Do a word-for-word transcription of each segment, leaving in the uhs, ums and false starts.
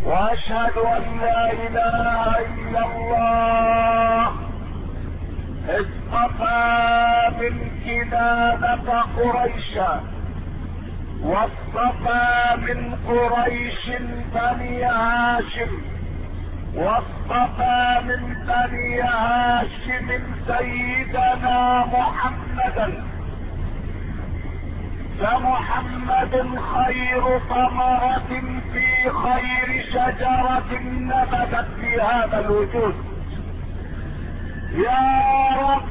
واشهد ان لا اله الا الله. اصطفى من كنانة قريشا، واصطفى من قريش بني هاشم، واصطفى من بني هاشم سيدنا محمدا. فمحمد خير ثمرة في خير شجرة نبتت في هذا الوجود. يا رب،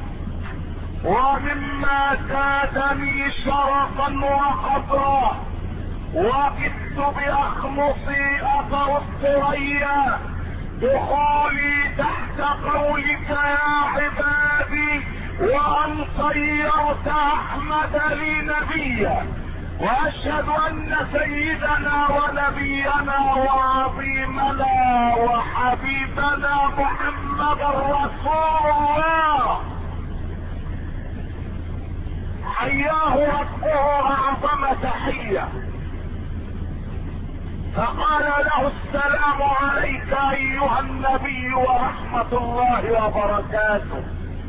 ومما زادني شرفا وقدرا وقفت باخمصي اثر الثريا دخولي تحت قولك يا عبادي، وان صيرت احمد لي نبيا. واشهد ان سيدنا ونبينا وعظيمنا وحبيبنا محمد رسول الله حياه ربه اعظم تحيه، فقال له السلام عليك ايها النبي ورحمة الله وبركاته،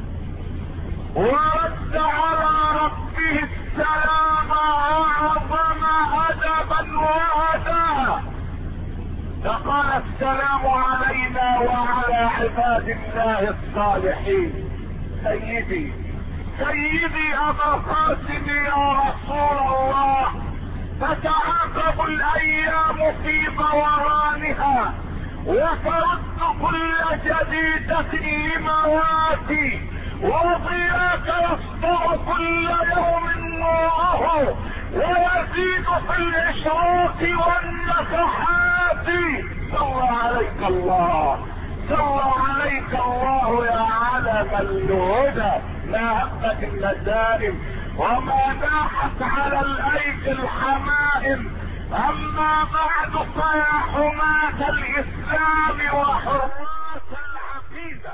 ورد على ربه السلام اعظم ادبا واداء، فقال السلام علينا وعلى عباد الله الصالحين. سيدي سيدي ابا قاسم يا رسول الله، تتعاقب الايام في دورانها وترد كل جديدة لمواتي، وضياك يسطع كل يوم نوره ويزيد في الاشراق والنفحات. صلى عليك الله، صلى عليك الله يا علم الهدى، ما هبت النسائم وما ناحت على الايدي الحمائم. اما بعد فيا حماة الاسلام وحراس العقيدة،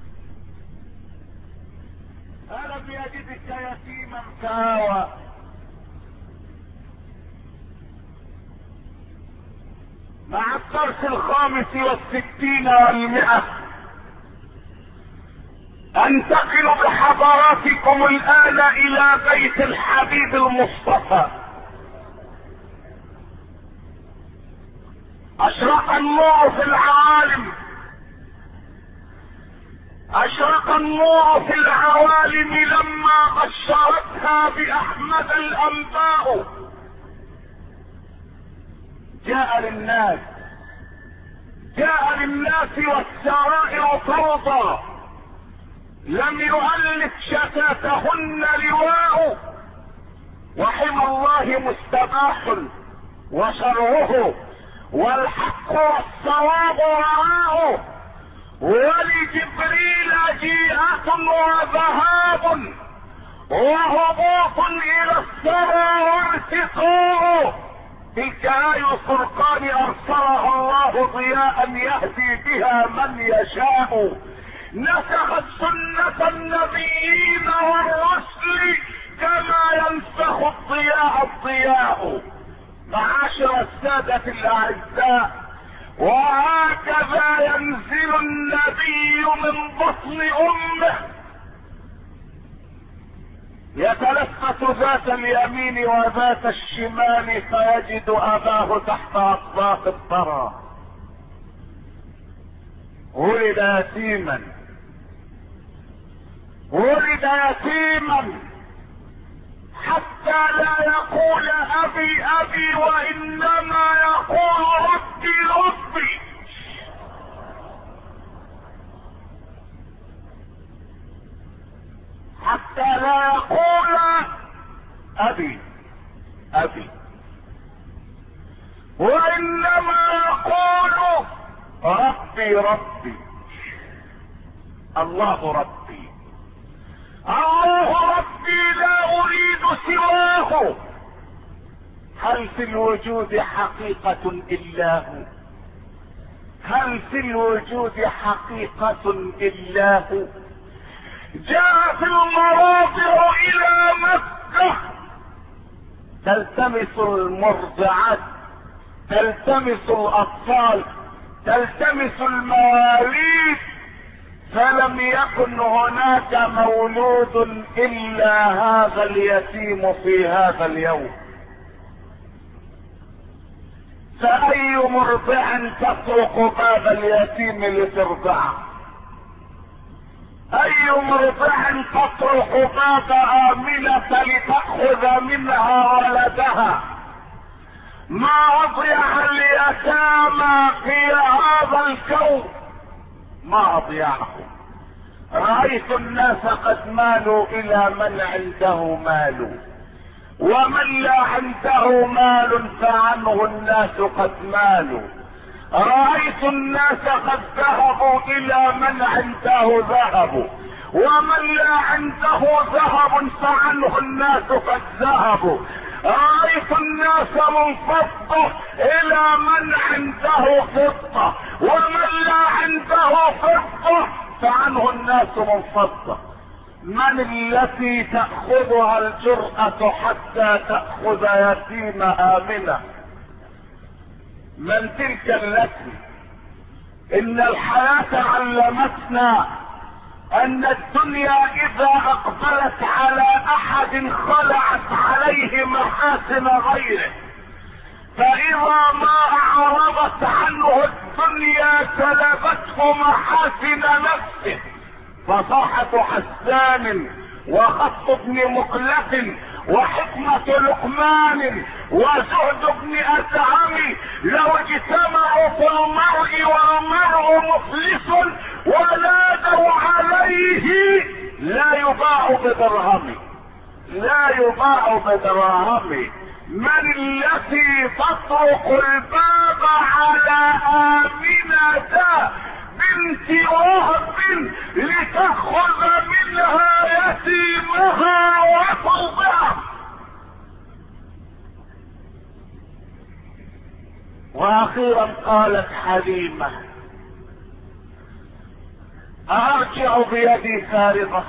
الم يجدك يتيما فاوى، مع الدرس الخامس والستين والمئة انتقل بحضراتكم الان الى بيت الحبيب المصطفى. اشرق النور في العوالم، اشرق النور في العوالم لما بشرتها باحمد الانباء. جاء للناس جاء للناس والسرائر فوضى، لم يؤلف شتاتهن لواء، وحمى الله مستباح وشرعه والحق والصواب وراءه، ولجبريل جيئة وذهاب وهبوط الى الثرى وارتقاء. تلك آي الفرقان ارسلها الله ضياء يهدي بها من يشاء، نسخت سنة النبيين والرسل كما ينسخ الضياء الضياء. معاشر السادة الاعزاء، وهكذا ينزل النبي من بطن امه يتلفت ذات اليمين وذات الشمال فيجد اباه تحت اطباق الثرى. ولد يتيما ولد يتيما حتى لا يقول ابي ابي، وانما يقول ربي ربي. حتى لا يقول ابي ابي، وانما يقول ربي ربي. الله ربي، الله ربي، لا اريد سواه. هل في الوجود حقيقة الا هو؟ هل في الوجود حقيقة الا هو؟ جاء في المراضع الى مكة تلتمس المرضعات، تلتمس الاطفال تلتمس المواليد، فلم يكن هناك مولود الا هذا اليتيم في هذا اليوم. فأي مرضع تطرق باب اليتيم لترضعه؟ أي مرضع تطرق باب آمنة لتأخذ منها ولدها؟ ما أضيع اليتامى في هذا الكون، ما أضيعهم. رأيت الناس قد مالوا إلى من عنده مال، ومن لا عنده مال فعنه الناس قد مالوا. رأيت الناس قد ذهبوا إلى من عنده ذهب، ومن لا عنده ذهب فعنه الناس قد ذهبوا. رأيت الناس منفضة إلى من عنده فضة، ومن لا عنده فضة فعنه الناس منفضة. من التي تأخذها الجرأة حتى تأخذ يتيم آمنة؟ من تلك التي؟ إن الحياة علمتنا أن الدنيا إذا أقبلت على أحد خلعت عليه محاسن غيره، فإذا ما أعرضت عنه الدنيا سلبته محاسن نفسه. فصاحة حسان وخط ابن مقلة وحكمة لقمان وزهد ابن أدهم لو اجتمعوا في المرء والمرء مفلس ونادوا عليه لا يباع بدرهم، لا يباع بدرهم. من التي تطرق الباب على آمنة بنت وهب لتأخذ منها يتيمها وترضعه؟ واخيرا قالت حليمة: أرجع بيدي فارغة؟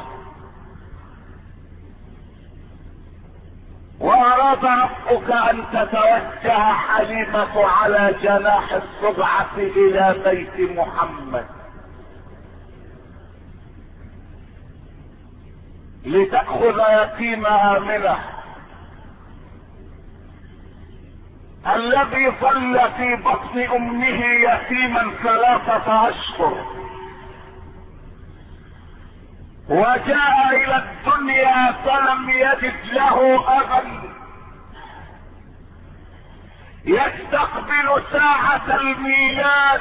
وأراد ربك أن تتوجه حليمة على جناح الصبعة إلى بيت محمد لتأخذ يتيمها منه الذي ظل في بطن أمه يتيما ثلاثة أشهر، وجاء الى الدنيا فلم يجد له ابا يستقبل ساعة الميلاد،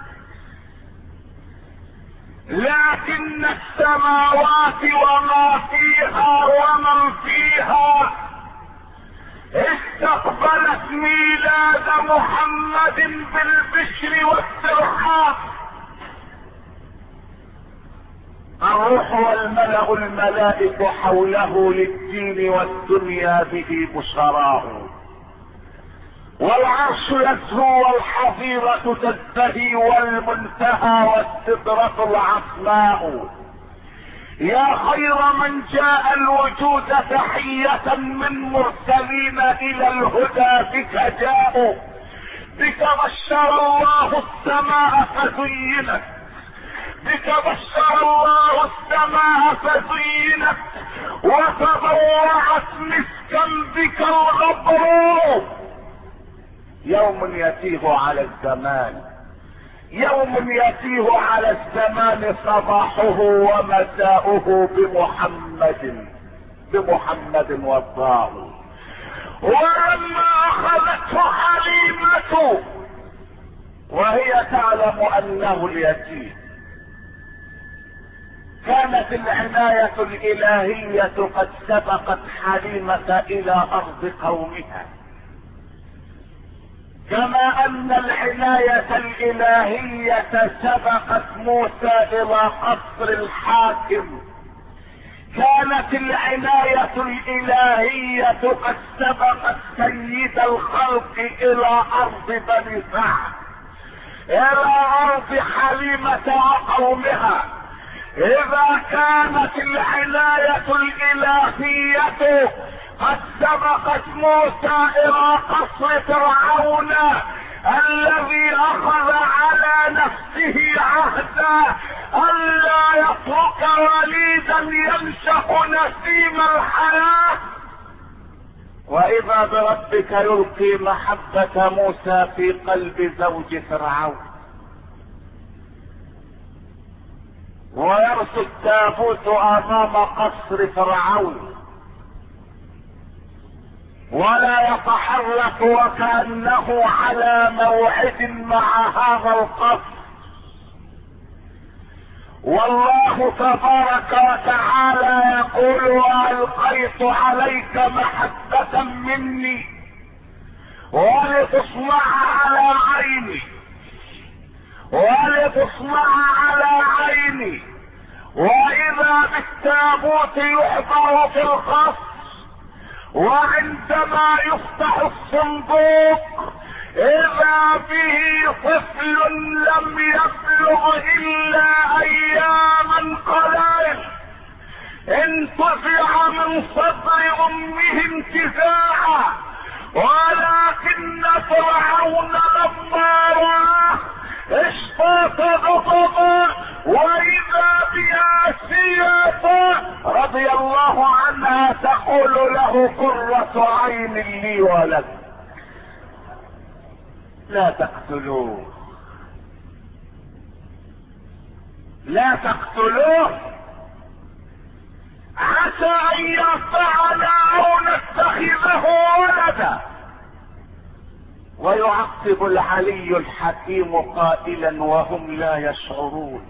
لكن السماوات وما فيها ومن فيها استقبلت ميلاد محمد بالبشر والترحاب. الروح والملأ الملائك حوله للدين والدنيا به بشراه، والعرش يسهو والحظيرة تزدهي والمنتهى والسدرة العصماء. يا خير من جاء الوجود تحية من مرسلين إلى الهدى بك جاءوا، بك بشر الله السماء فزينت، بك بشر الله السماء فزينت وتضوعت مسكا بك الغبر. يوم يتيه على الزمان، يوم يتيه على الزمان صباحه ومساؤه بمحمد بمحمد وضاه. ولما اخذته حليمة وهي تعلم انه اليتيم، كانت العناية الالهية قد سبقت حليمة الى ارض قومها، كما ان العناية الالهية سبقت موسى الى قصر الحاكم. كانت العناية الالهية قد سبقت سيد الخلق الى ارض بني سعد، الى ارض حليمة وقومها. اذا كانت العناية الالهية قد سبقت موسى الى قصر فرعون الذي اخذ على نفسه عهدا ألا يترك وليدا ينشأ نسيم الحياة. وإذا بربك يلقي محبة موسى في قلب زوج فرعون، ويرسل التابوت أمام قصر فرعون ولا يتحرك وكأنه على موعد مع هذا القصر. والله تبارك وتعالى يقول وألقيت عليك محبة مني ولتصنع على عيني ولتصنع على عيني. وإذا بالتابوت يحضر في القصر، وعندما يفتح الصندوق إذا به طفل لم يبلغ إلا أياما قلائل انتزع من صدر أمه انتزاعا. ولكن فرعون لما رآه اشتاق غضبا، وإذا بآسية رضي الله عنها تقول له قرة عين لي ولك لا تقتلوه لا تقتلوه عسى ان ينفعنا او نتخذه ولدا. ويعقب العلي الحكيم قائلا وهم لا يشعرون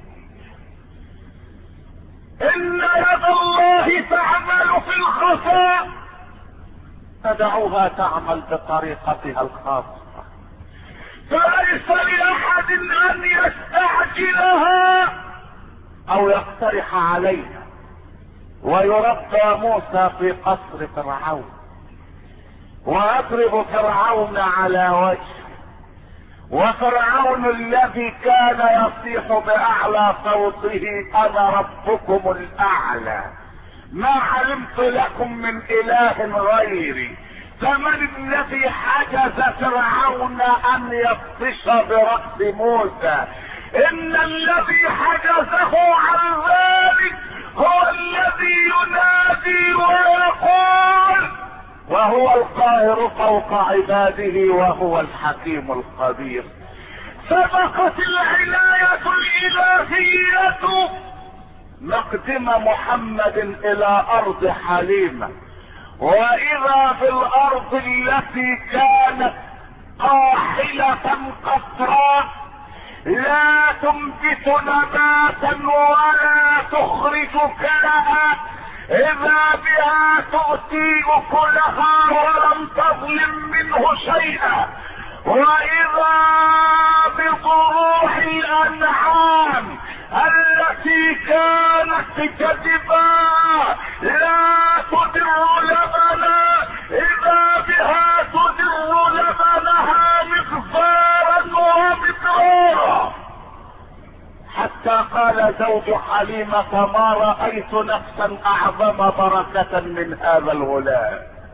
ان يد الله تعمل في الخفاء فدعوها تعمل بطريقتها الخاصة، فليس لأحد أن يستعجلها أو يقترح عليها. ويربى موسى في قصر فرعون ويضرب فرعون على وجهه، وفرعون الذي كان يصيح بأعلى صوته أنا ربكم الأعلى ما علمت لكم من إله غيري. فمن الذي حجز فرعون ان يبطش برأس موسى؟ ان الذي حجزه عن ذلك هو الذي ينادي ويقول وهو القاهر فوق عباده وهو الحكيم الخبير. سبقت العناية الإلهية مقدم محمد الى ارض حليمة، واذا بالارض التي كانت قاحلة قطراء لا تنبت نباتا ولا تخرج كلها اذا بها تؤتي اكلها ولم تظلم منه شيئا. واذا بضروح الانعام التي كانت جدباء لا تدر لبنا اذا بها تدر لبنها مغفارا ومقرارا. حتى قال زوج حليمة ما رأيت نفسا اعظم بركة من هذا الغلام.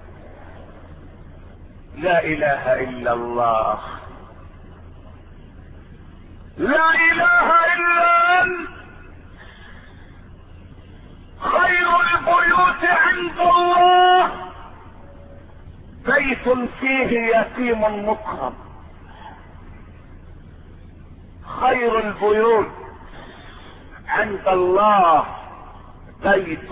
لا اله الا الله، لا اله الا انت. خير البيوت عند الله بيت فيه يتيم مكرم. خير البيوت عند الله بيت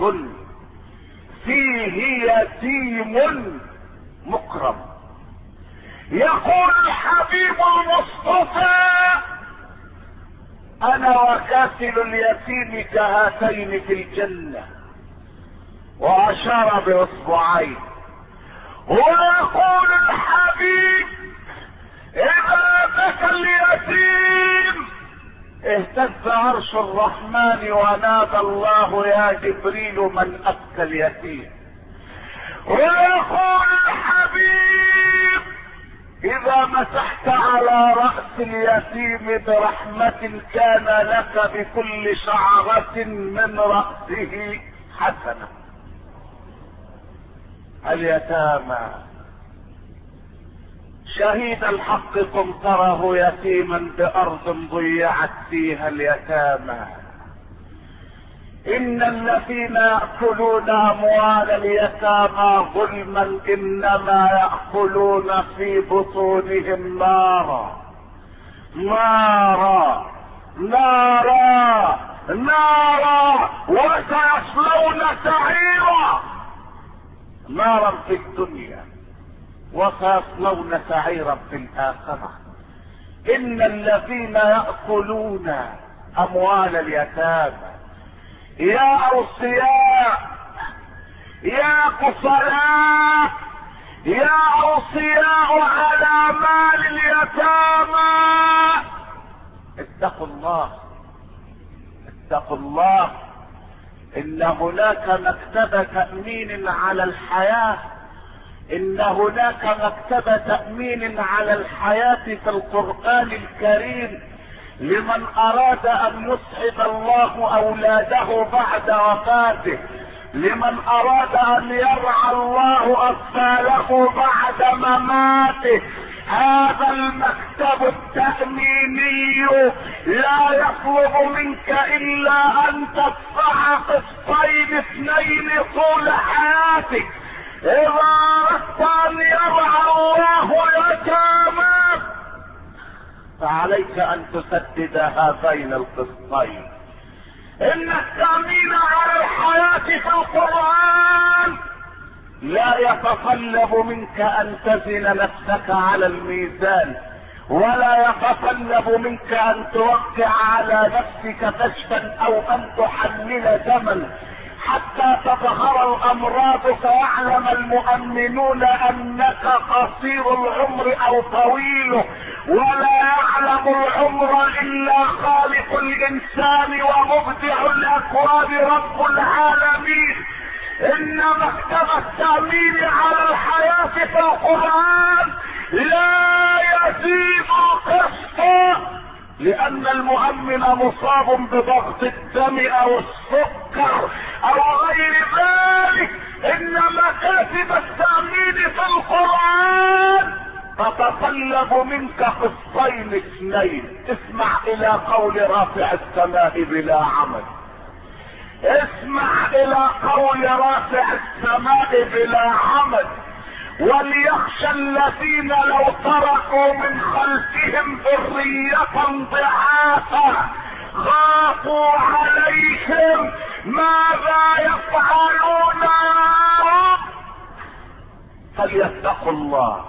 فيه يتيم مكرم. يقول الحبيب المصطفى انا وكافل اليتيم كهاتين في الجنة، واشار باصبعين. ويقول الحبيب اذا بكى اليتيم اهتز عرش الرحمن ونادى الله يا جبريل من ابكى اليتيم. ويقول الحبيب اذا مسحت على رأس اليتيم برحمة كان لك بكل شعرة من رأسه حسنة. اليتامى شهيد الحق كن تره يتيما بأرض ضيعت فيها اليتامى. إن الذين يأكلون أموال اليتامى ظلما إنما يأكلون في بطونهم نارا نارا نارا نارا وسيصلون سعيرا. نارا في الدنيا وسيصلون سعيرا في الآخرة. إن الذين يأكلون أموال اليتامى يا أوصياء يا كفراء يا أوصياء على مال اليتامى، اتقوا الله اتقوا الله. إن هناك مكتبة تأمين على الحياة، إن هناك مكتبة تأمين على الحياة في القرآن الكريم لمن أراد أن يسعد الله أولاده بعد وفاته، لمن أراد أن يرعى الله أطفاله بعد مماته. هذا المكتب التأميني لا يطلب منك إلا أن تدفع قسطين اثنين طول حياتك. إذا أردت أن يرعى الله يتاماك فعليك أن تسدد هذين القسطين. إن التأمين على الحياة في القرآن لا يتطلب منك أن تزن نفسك على الميزان، ولا يتطلب منك أن توقع على نفسك كشفا أو أن تحلل دما حتى تظهر الأمراض فيعلم المؤمنون أنك قصير العمر أو طويله. ولا يعلم العمر إلا خالق الإنسان ومبدع الأكوان رب العالمين. إن مكتب التأمين على الحياة في القرآن لا يزيد قسطا، لأن المؤمن مصاب بضغط الدم أو السكر أو غير ذلك. إن مكاتب التأمين في القرآن تتطلب منك قسطين اثنين. اسمع إلى قول رافع السماء بلا عمد، اسمع إلى قول رافع السماء بلا عمد. وليخشى الذين لو تركوا من خلفهم ذرية ضعافا خافوا عليهم ماذا يفعلون يا رب. فليتقوا الله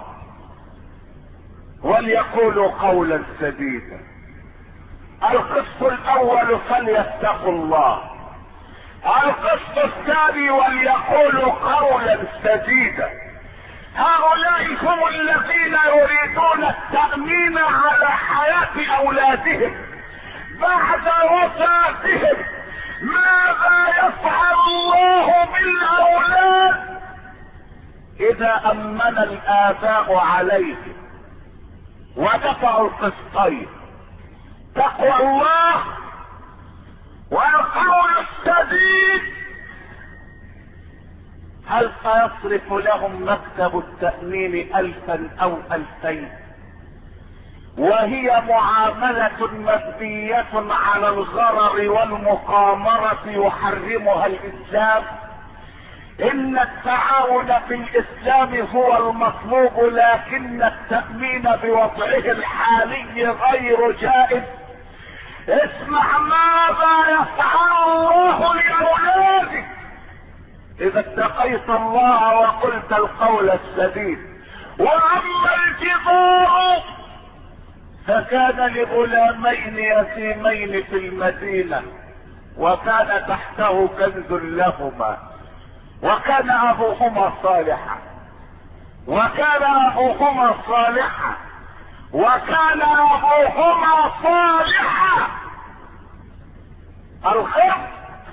وليقولوا قولا سديدا. القسط الأول فليتقوا الله. القسط الثاني وليقولوا قولا سديدا. هؤلاء هم الذين يريدون التأمين على حياة أولادهم بعد وفاتهم. ماذا يفعل الله بالأولاد إذا أمن الآباء عليهم ودفعوا القسطين؟ تقوى الله والقول السديد. هل سيصرف لهم مكتب التأمين ألفا أو ألفين وهي معاملة مبنية على الغرر والمقامرة يحرمها الإسلام؟ إن التعاون في الإسلام هو المطلوب، لكن التأمين بوضعه الحالي غير جائز. اسمع ماذا يفعل الله لأولادك إذا اتقيت الله وقلت القول السديد. وأما الجدار فكان لغلامين يتيمين في المدينة وكان تحته كنز لهما وكان أبوهما صالحا وكان أبوهما صالحا وكان أبوهما صالحا. الخضر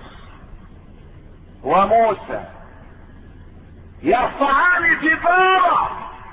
وموسى يرفعان جبارا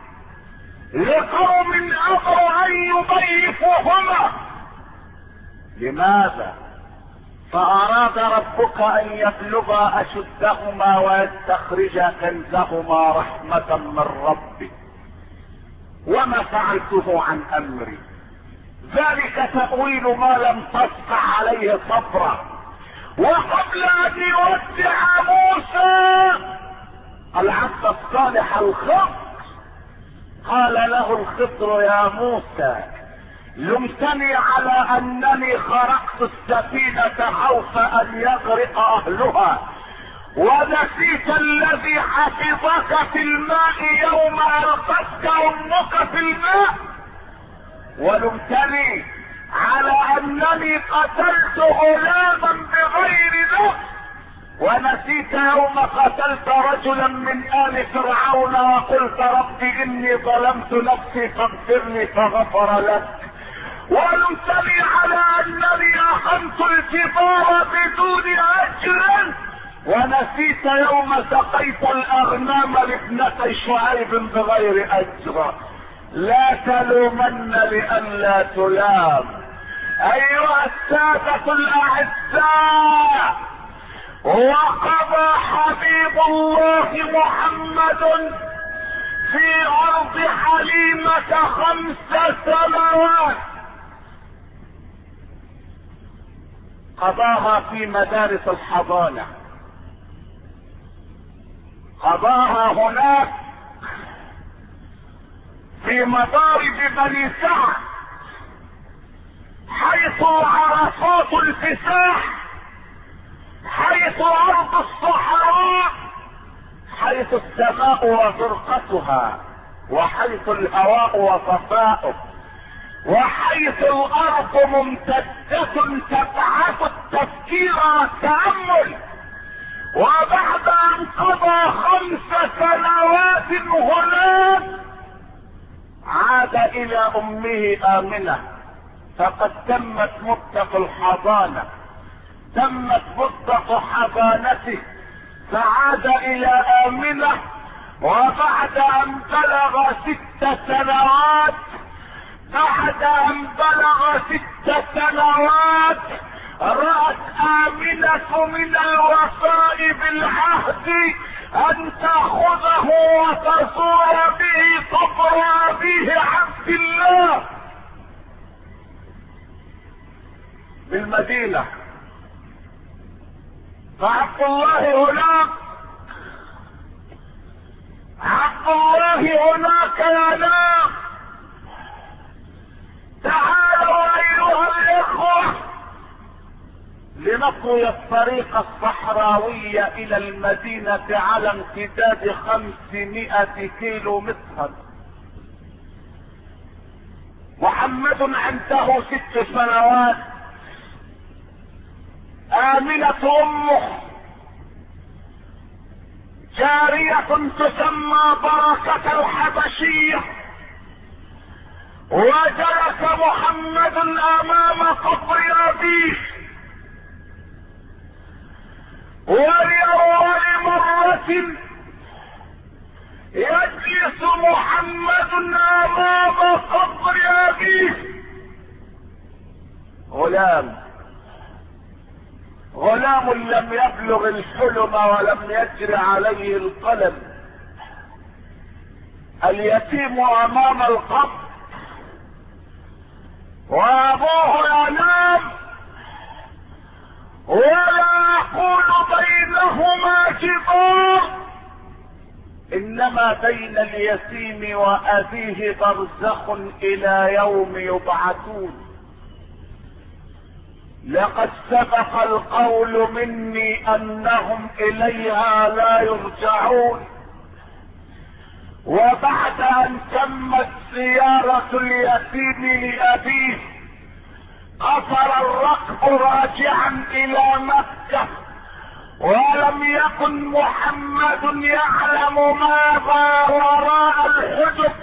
لقوم أبوا أن يضيفوهما. لماذا؟ فأراد ربك أن يبلغا أشدهما ويستخرجا كنزهما رحمة من ربك. وما فعلته عن امري. ذلك تأويل ما لم تسطع عليه صبرا. وقبل ان يودع موسى العبد الصالح الخضر قال له الخضر يا موسى لمتني على انني خرقت السفينة خوف ان يغرق اهلها، ونسيت الذي حفظك في الماء يوم القتك امك في الماء، ولمتني على انني قتلت غلاما بغير نفس، ونسيت يوم قتلت رجلا من آل فرعون وقلت رب اني ظلمت نفسي فاغفر لي فغفر لك، ولمتني على انني اخذت الكبار بدون اجر، ونسيت يوم سقيت الاغنام لابنتي شعيب بغير اجر. لا تلومن لئلا تلام. ايها السادة الاعزاء، وقضى حبيب الله محمد في ارض حليمة خمس سنوات، قضاها في مدارس الحضانة، قضاها هناك في مضارب بني سعد حيث عرفات الفساح، حيث ارض الصحراء، حيث السماء وزرقتها، وحيث الهواء وصفاؤه، وحيث الارض ممتدة تبعث التفكير والتأمل. وبعد ان قضى خمس سنوات هناك عاد الى امه امنة، فقد تمت مدة الحضانة، تمت مدة حضانته، فعاد الى امنة. وبعد ان بلغ ست سنوات بعد ان بلغ ست سنوات رأت آمنة من الوفاء بالعهد ان تأخذه وتزور به قبر ابيه عبد الله بالمدينة. فعبد الله هناك، عبد الله هناك ينام. تعالوا ايها الاخوة لنطوي الطريق الصحراوي الى المدينة على امتداد خمسمائة كيلو مترا. محمد عنده ست سنوات، آمنة امه جارية تسمى بركة الحبشية. وجلس محمد امام قبر ابيه، ولأول مرة يجلس محمد امام قبر ابيه غلام، غلام لم يبلغ الحلم ولم يجر عليه القلم، اليتيم امام القبر وابوه ينام، ولا يكون بينهما جدار، انما بين اليتيم وابيه برزخ الى يوم يبعثون. لقد سبق القول مني انهم اليها لا يرجعون. وبعد ان تمت زيارة اليتيم لابيه قصر الركب راجعا الى مكة، ولم يكن محمد يعلم ماذا وراء الحجب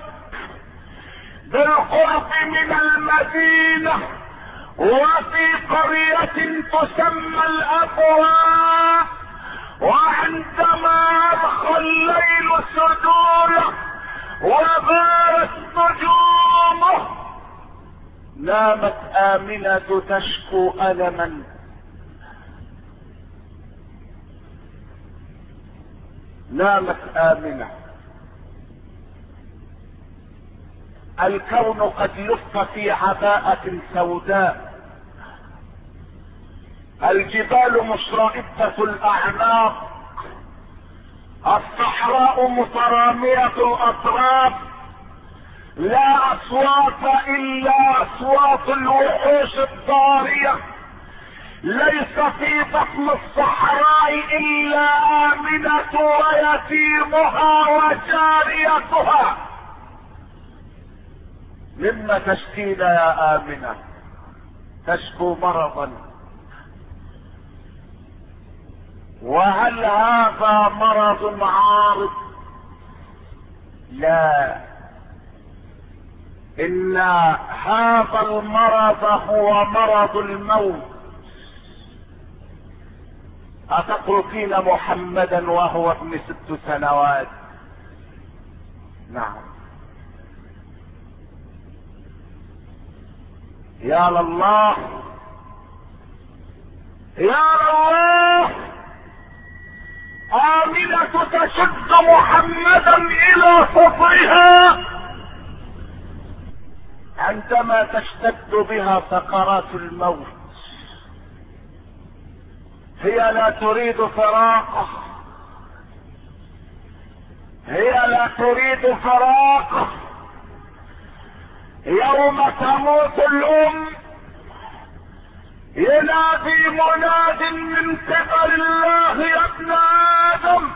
بالقرب من المدينة، وفي قرية تسمى الابواء. وعندما ارخى الليل سدوله وبارت نجومه نامت آمنة تشكو ألما. نامت آمنة الكون قد لف في عباءة سوداء، الجبال مشرئبة الاعناق، الصحراء مترامية الاطراف، لا اصوات الا اصوات الوحوش الضارية، ليس في بطن الصحراء الا آمنة ويتيمها وجاريتها. مما تشكين يا آمنة؟ تشكو مرضا. وهل هذا مرض عارض؟ لا، ان هذا المرض هو مرض الموت. أتتركين محمدا وهو ابن ست سنوات؟ نعم. يا لله يا الله، آمنة تشد محمدا إلى صدرها عندما تشتد بها سكرات الموت. هي لا تريد فراقه، هي لا تريد فراقه. يوم تموت الأم ينادي مناد من قبل الله يا ابن آدم،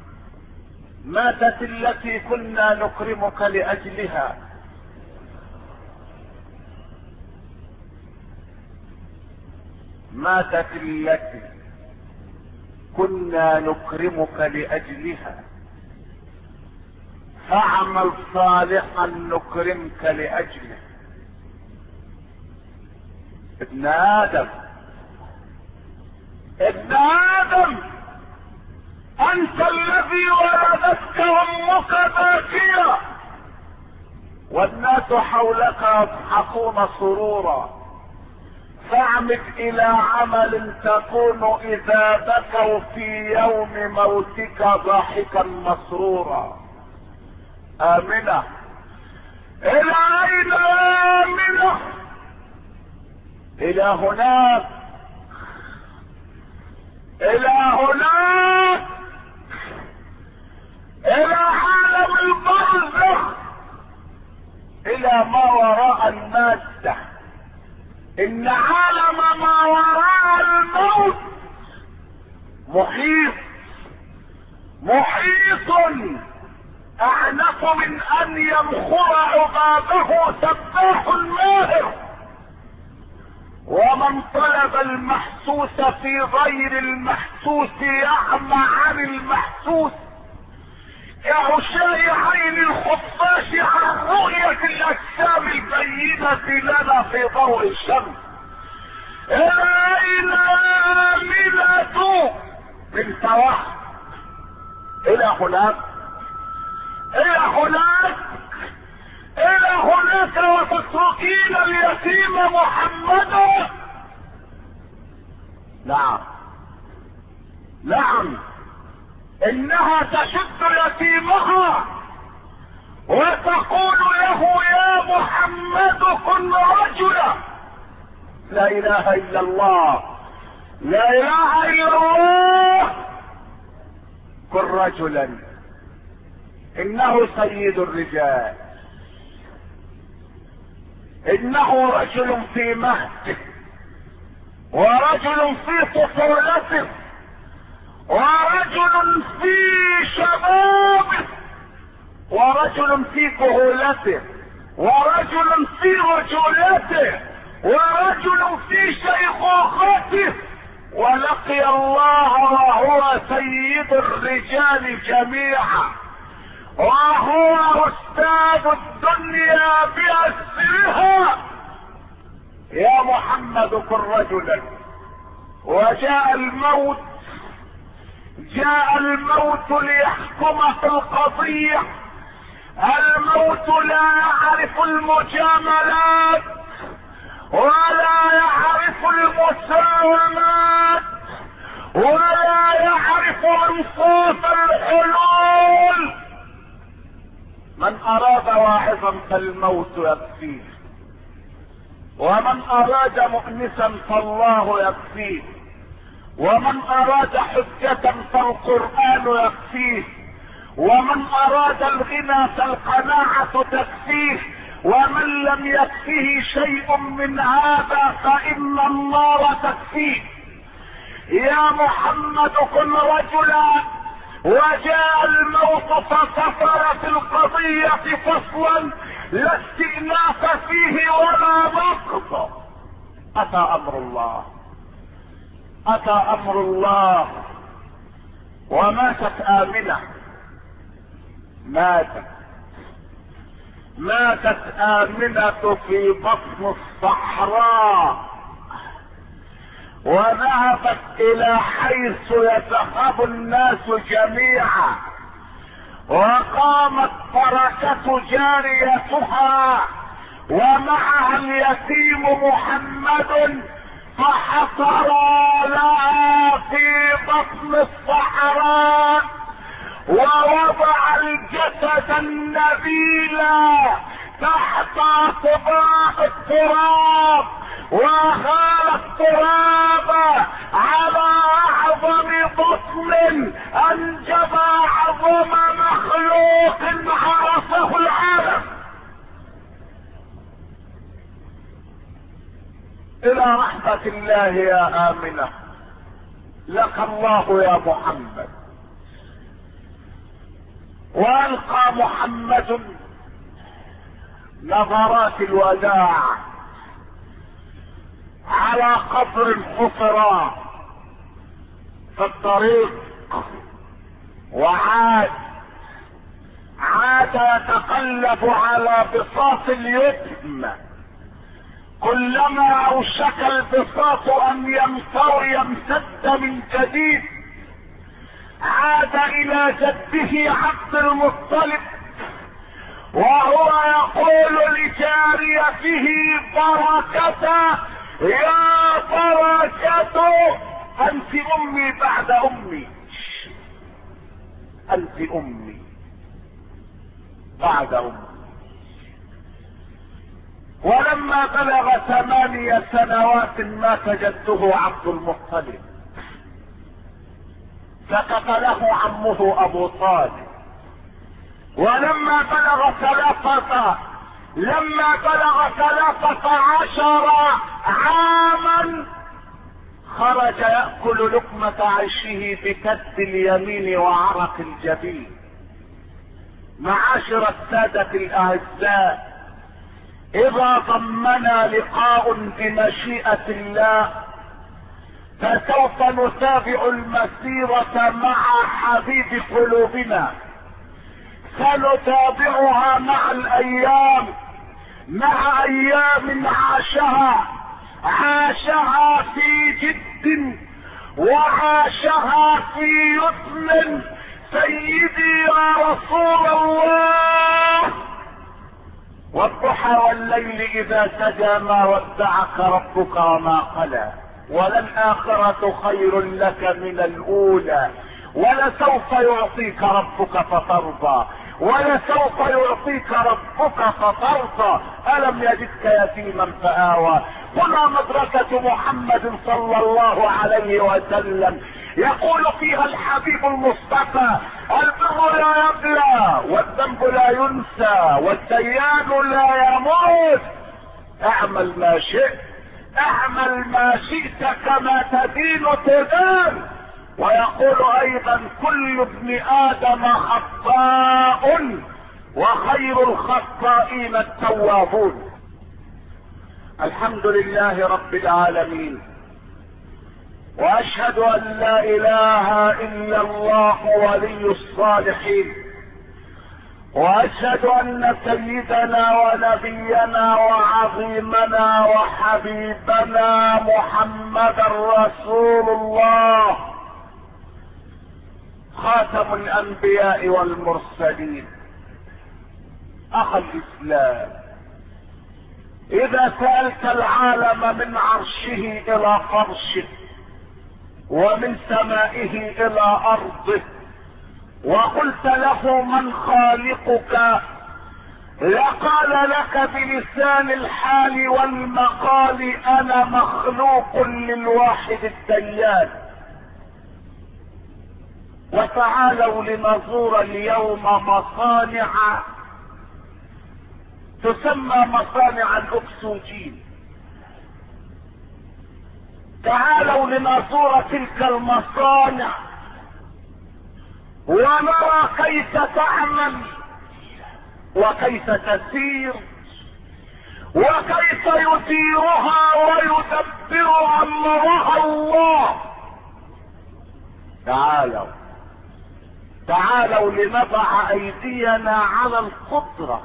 ماتت التي كنا نكرمك لأجلها. ماتت التي كنا نكرمك لأجلها، فاعمل صالحا نكرمك لأجله. ابن آدم ابن آدم، أنت الذي ولدتك أمك باكية والناس حولك يضحكون سرورا، فاعمد الى عمل تكون اذا بكوا في يوم موتك ضاحكا مسرورا. آمنة، الى اين آمنة؟ الى هناك، الى هناك، الى عالم البرزخ، الى ما وراء المادة. ان عالم ما وراء الموت محيط، محيط اعنف من ان يمخر عبابه سباح ماهر. ومن طلب المحسوس في غير المحسوس يعمى عن المحسوس كعشاء عين الخفاش عن رؤية الاجسام البينة لنا في ضوء الشمس. أين آمنة بنت وحد؟ الى هناك، الى هناك، الى هناك، وتتركين اليتيم محمدا. نعم نعم، انها تشد يتيمها وتقول له يا محمد كن رجلا. لا اله الا الله، لا اله الا الله، كن رجلا. انه سيد الرجال، انه رجل في مهده، ورجل في طفولته، ورجل في شبابه، ورجل في كهولته، ورجل في رجولته، ورجل في شيخوخته، ولقي الله وهو سيد الرجال جميعا، وهو استاذ الدنيا بأسرها. يا محمد كن رجلا. وجاء الموت، جاء الموت ليحكم في القضية. الموت لا يعرف المجاملات ولا يعرف المساومات ولا يعرف انصاف الحلول. من اراد واعظا كافرا فالموت يكفيه، ومن اراد مؤنسا فالله يكفيه، ومن اراد حجة فالقرآن يكفيه، ومن اراد الغنى فالقناعة تكفيه، ومن لم يكفه شيء من هذا فان النار تكفيه. يا محمد كن رجلا وجاء الموت فكفر في القضية فصلا لا استئناف فيه ولا نقض. اتى امر الله، اتى امر الله، وماتت آمنة، ماتت ماتت آمنة في بطن الصحراء، وذهبت الى حيث يذهب الناس جميعا، وقامت بركة جاريتها ومعها اليتيم محمد، فحفرا لها في بطن الصحراء ووضع الجسد النبيل تحت طباق التراب، وغال التراب على اعظم بطن انجب اعظم مخلوق عرفه العالم. الى رحمة الله يا آمنة، لك الله يا محمد. والقى محمد نظرات الوداع على قبر حفر في الطريق، وعاد عاد يتقلب على بساط اليتم، كلما اوشك البساط ان ينفر يمتد من جديد، عاد الى جده عبد المطلب وهو يقول لجاريته بركة، يا بركة انت امي بعد امي، انت امي بعد امي. ولما بلغ ثمانية سنوات مات جده عبد المطلب، فقتله عمه ابو طالب. ولما بلغ ثلاثة لما بلغ ثلاثة عشر عاما خرج يأكل لقمة عيشه بكد اليمين وعرق الجبين. معاشر السادة الاعزاء، اذا ضمنا لقاء بمشيئة الله فسوف نتابع المسيرة مع حبيب قلوبنا، سنتابعها مع الايام، مع ايام عاشها عاشها في جد وعاشها في يتم. سيدي يا رسول الله، والضحى والليل اذا سجى ما ودعك ربك وما قلى، وللآخرة خير لك من الاولى، ولسوف يعطيك ربك فترضى، ولسوف يعطيك ربك فترضى. الم يجدك يتيما فآوى. هنا مدرسة محمد صلى الله عليه وسلم، يقول فيها الحبيب المصطفى: البر لا يبلى، والذنب لا ينسى، والديان لا يموت. اعمل ما شئت، اعمل ما شئت كما تدين تدان. ويقول ايضا: كل ابن ادم خطاء وخير الخطائين التوابون. الحمد لله رب العالمين، واشهد ان لا اله الا الله ولي الصالحين، واشهد ان سيدنا ونبينا وعظيمنا وحبيبنا محمدا رسول الله، خاتم الانبياء والمرسلين. اخ الاسلام، اذا سألت العالم من عرشه الى فرشه ومن سمائه الى ارضه وقلت له: من خالقك؟ لقال لك بلسان الحال والمقال انا مخلوق للواحد الديان. وتعالوا لنزور اليوم مصانع تسمى مصانع الاكسجين. تعالوا لنزور تلك المصانع ونرى كيف تعمل وكيف تسير وكيف يديرها ويدبر امرها الله. تعالوا تعالوا لنضع ايدينا على القدرة.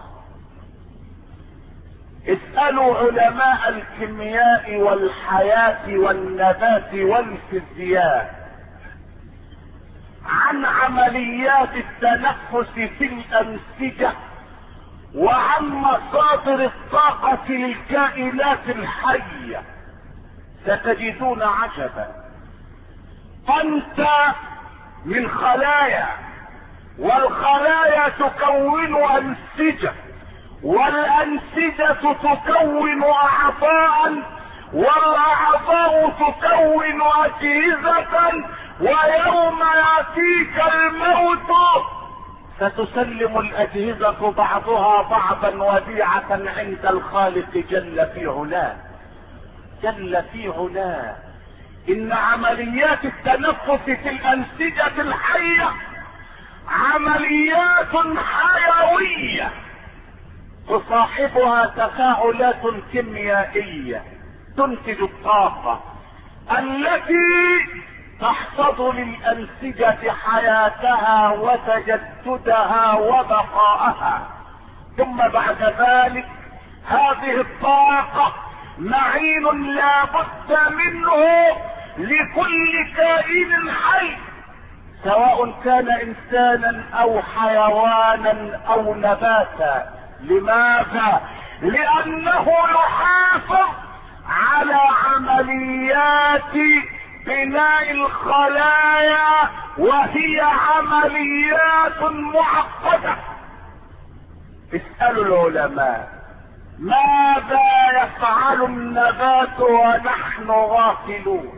اسألوا علماء الكيمياء والحياة والنبات والفيزياء عن عمليات التنفس في الانسجة وعن مصادر الطاقة للكائنات الحية، ستجدون عجبا. انت من خلايا، والخلايا تكون انسجة، والانسجة تكون اعضاء، والاعضاء تكون اجهزة، ويوم ياتيك الموت ستسلم الاجهزة بعضها بعضا وديعة عند الخالق جل في علاه. جل في علاه. ان عمليات التنفس في الانسجة الحية عمليات حيوية تصاحبها تفاعلات كيميائية تنتج الطاقة التي تحفظ للأنسجة حياتها وتجددها وبقاءها. ثم بعد ذلك هذه الطاقة معين لا بد منه لكل كائن حي، سواء كان انسانا او حيوانا او نباتا. لماذا؟ لانه يحافظ على عمليات بناء الخلايا، وهي عمليات معقدة. اسألوا العلماء ماذا يفعل النبات ونحن غافلون.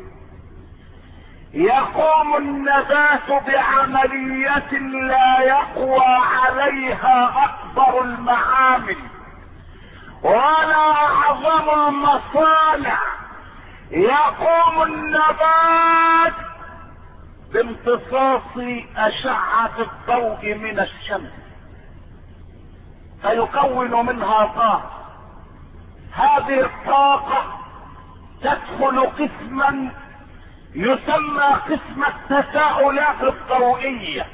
يقوم النبات بعملية لا يقوى عليها اكبر المعامل ولا اعظم المصانع. يقوم النبات بامتصاص اشعة الضوء من الشمس فيكون منها طاقة. هذه الطاقة تدخل قسما يسمى قسم التفاعلات الضوئية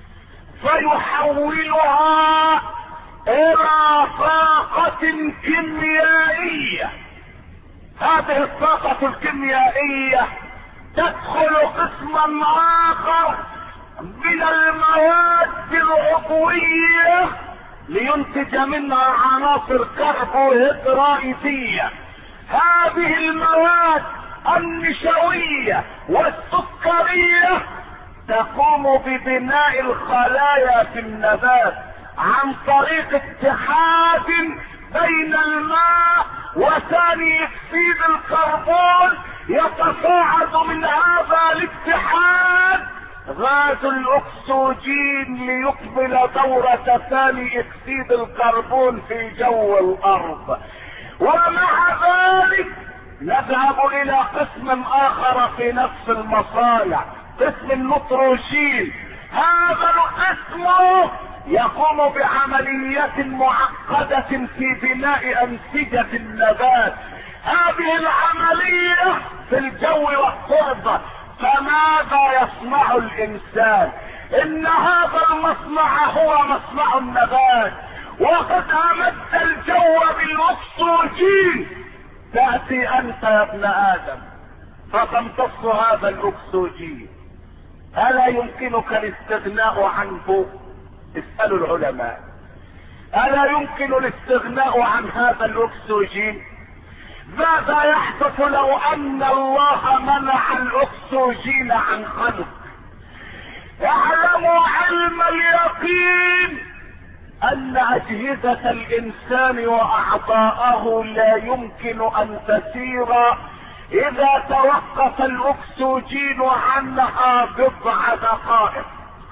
فيحولها الى طاقة كيميائية. هذه الطاقة الكيميائية تدخل قسما اخر من المواد العضوية لينتج منها عناصر كربوهيدراتية. هذه المواد النشوية والسكرية تقوم ببناء الخلايا في النبات عن طريق اتحاد بين الماء وثاني اكسيد الكربون. يتصاعد من هذا الاتحاد غاز الاكسجين ليكمل دورة ثاني اكسيد الكربون في جو الارض. ومع ذلك نذهب الى قسم اخر في نفس المصانع، قسم النيتروجين. هذا القسم يقوم بعملية معقدة في بناء انسجة النبات. هذه العملية في الجو والتربة. فماذا يصنع الانسان؟ ان هذا المصنع هو مصنع النبات، وقد امد الجو بالاكسجين. تأتي انت يا ابن ادم فتمتص هذا الاكسجين، الا يمكنك الاستغناء عنه؟ اسألوا العلماء الا يمكن الاستغناء عن هذا الاكسجين؟ ماذا يحدث لو ان الله منع الاكسجين عن خلق؟ اعلموا علم اليقين ان اجهزة الانسان واعضاءه لا يمكن ان تسير اذا توقف الاكسجين عنها بضع دقائق.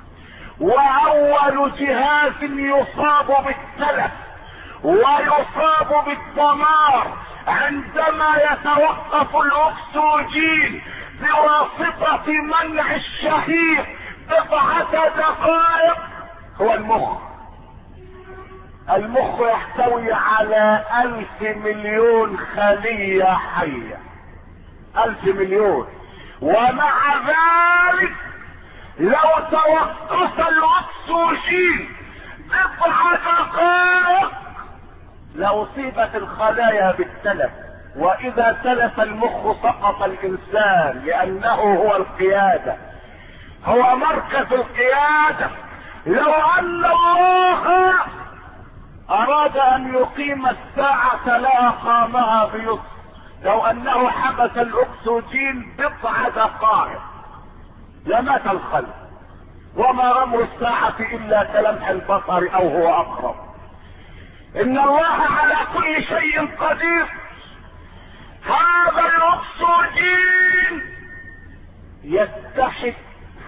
واول جهاز يصاب بالتلف ويصاب بالدمار عندما يتوقف الاكسجين بواسطة منع الشهيق بضعة دقائق هو المخ. المخ يحتوي على الف مليون خلية حية، الف مليون، ومع ذلك لو توقف الاكسجين بضع دقائق لاصيبت الخلايا بالتلف، واذا تلف المخ سقط الانسان، لانه هو القيادة، هو مركز القيادة. لو ان الله اراد ان يقيم الساعة لاقامها بيسر، لو انه حبس الاكسجين بضع دقائق لمات الخلق، وما رموا الساعة الا كلمح البصر او هو اقرب. ان الله على كل شيء قدير. هذا الاكسجين يتحد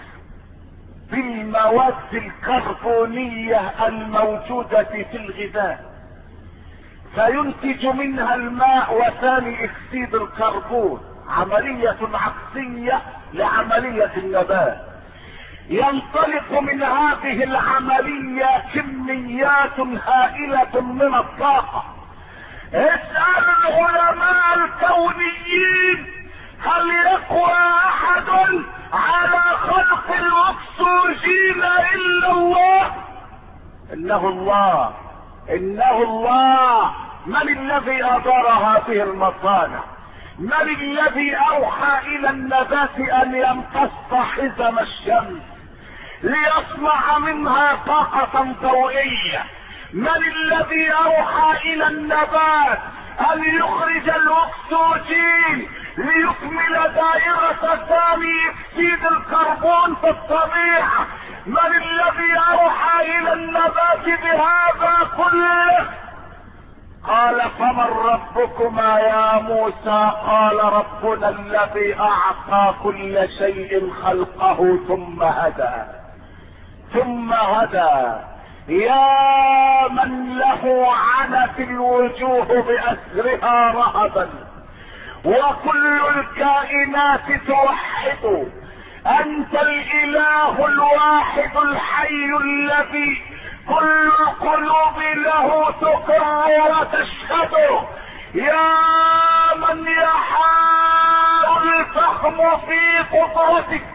بالمواد الكربونية الموجودة في الغذاء فينتج منها الماء وثاني اكسيد الكربون، عملية عكسية لعملية النبات. ينطلق من هذه العملية كميات هائلة من الطاقة. اسأل العلماء الكونيين هل يقوى احد على خلق الاكسجين الا الله؟ انه الله، انه الله. من الذي ادار هذه المصانع؟ من الذي اوحى الى النبات ان يمتص حزم الشمس ليصنع منها طاقة ضوئية؟ من الذي اوحى الى النبات ان يخرج الاكسجين ليكمل دائرة ثاني اكسيد الكربون في الطبيعة؟ من الذي اوحى الى النبات بهذا كله؟ قال فمن ربكما يا موسى؟ قال ربنا الذي اعطى كل شيء خلقه ثم هدى ثم هدى. يا من له عنت الوجوه بأسرها رهبا وكل الكائنات توحد، انت الاله الواحد الحي الذي كل القلوب له تقر وتشهد. يا من يحار الفهم في قدرتك،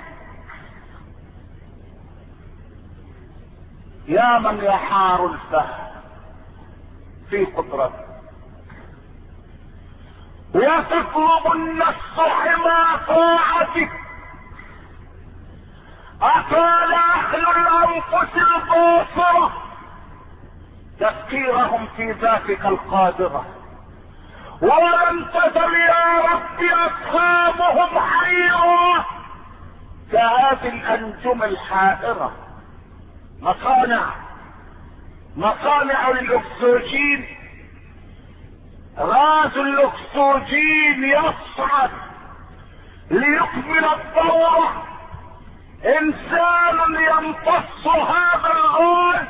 يا من يحار الفهم في قدرتك، وتطلب النفس حمى طاعتك. اطال اهل الانفس الباصرة تفكيرهم في ذاتك القادرة، ولم تزل يا رب اصحابهم حيرة كهذه الانجم الحائرة. مصانع مصانع الاكسجين، غاز الاكسجين يصعد ليكمل الدورة. انسان يمتص هذا الغاز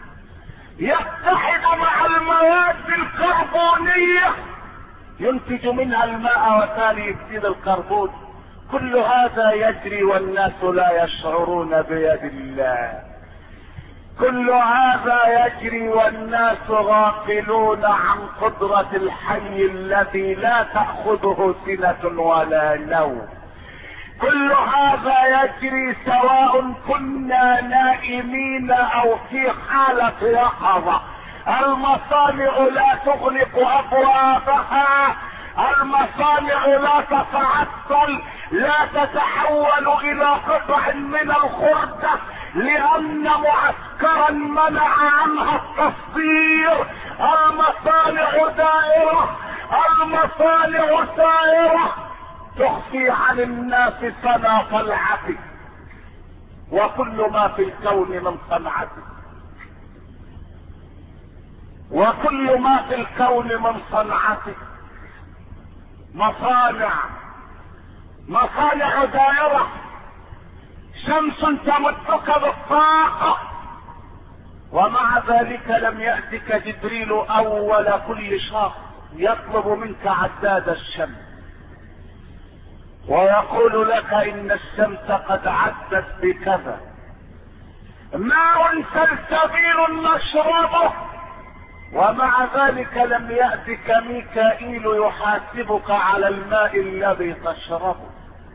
يتحد مع المواد الكربونية ينتج منها الماء وثاني اكسيد الكربون. كل هذا يجري والناس لا يشعرون بيد الله. كل هذا يجري والناس غافلون عن قدرة الحي الذي لا تأخذه سنة ولا نوم. كل هذا يجري سواء كنا نائمين او في حالة يقظة. المصانع لا تغلق ابوابها، المصانع لا تتعطل، لا تتحول الى قطع من الخردة لان معسكرا منع عنها التصدير. المصانع دائرة، المصانع سائرة تخفي عن الناس صنع طلعته وكل ما في الكون من صنعته. وكل ما في الكون من صنعته مصانع مصانع دائرة، شمس تمدك بالطاقة، ومع ذلك لم يأتك جبريل اول كل شهر يطلب منك عداد الشمس ويقول لك ان الشمس قد عدت بكذا، ماء سلسبيل نشربه، ومع ذلك لم يأتك ميكائيل يحاسبك على الماء الذي تشربه.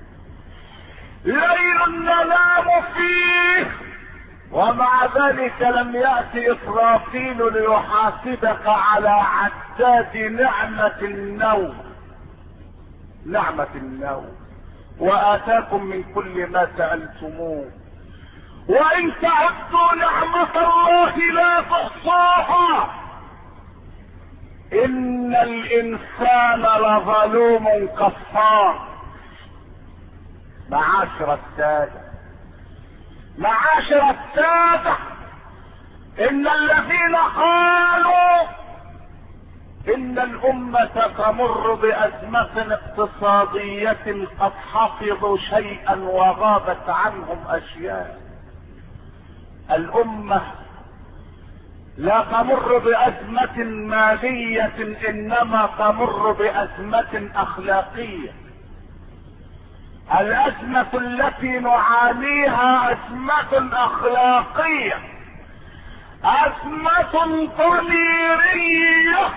ليل ننام فيه، ومع ذلك لم يأتي إسرافيل ليحاسبك على عداد نعمة النوم نعمة النوم وآتاكم من كل ما سألتموه، وإن تعدوا نعمة الله لا تحصوها، إن الإنسان لظلوم كفار. معاشر السادة معاشر السادة إن الذين قالوا إن الأمة تمر بأزمة اقتصادية قد حفظوا شيئا وغابت عنهم أشياء. الأمة لا تمر بأزمة مالية، إنما تمر بأزمة أخلاقية. الأزمة التي نعانيها أزمة أخلاقية، أزمة ضميرية،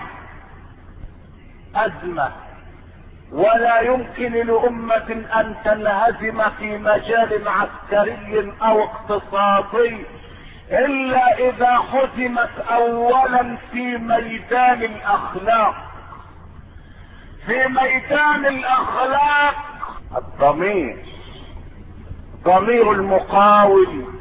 أزمة ولا يمكن لأمة أن تنهزم في مجال عسكري أو اقتصادي إلا إذا هزمت أولا في ميدان الأخلاق. في ميدان الأخلاق الضمير، ضمير المقاوم،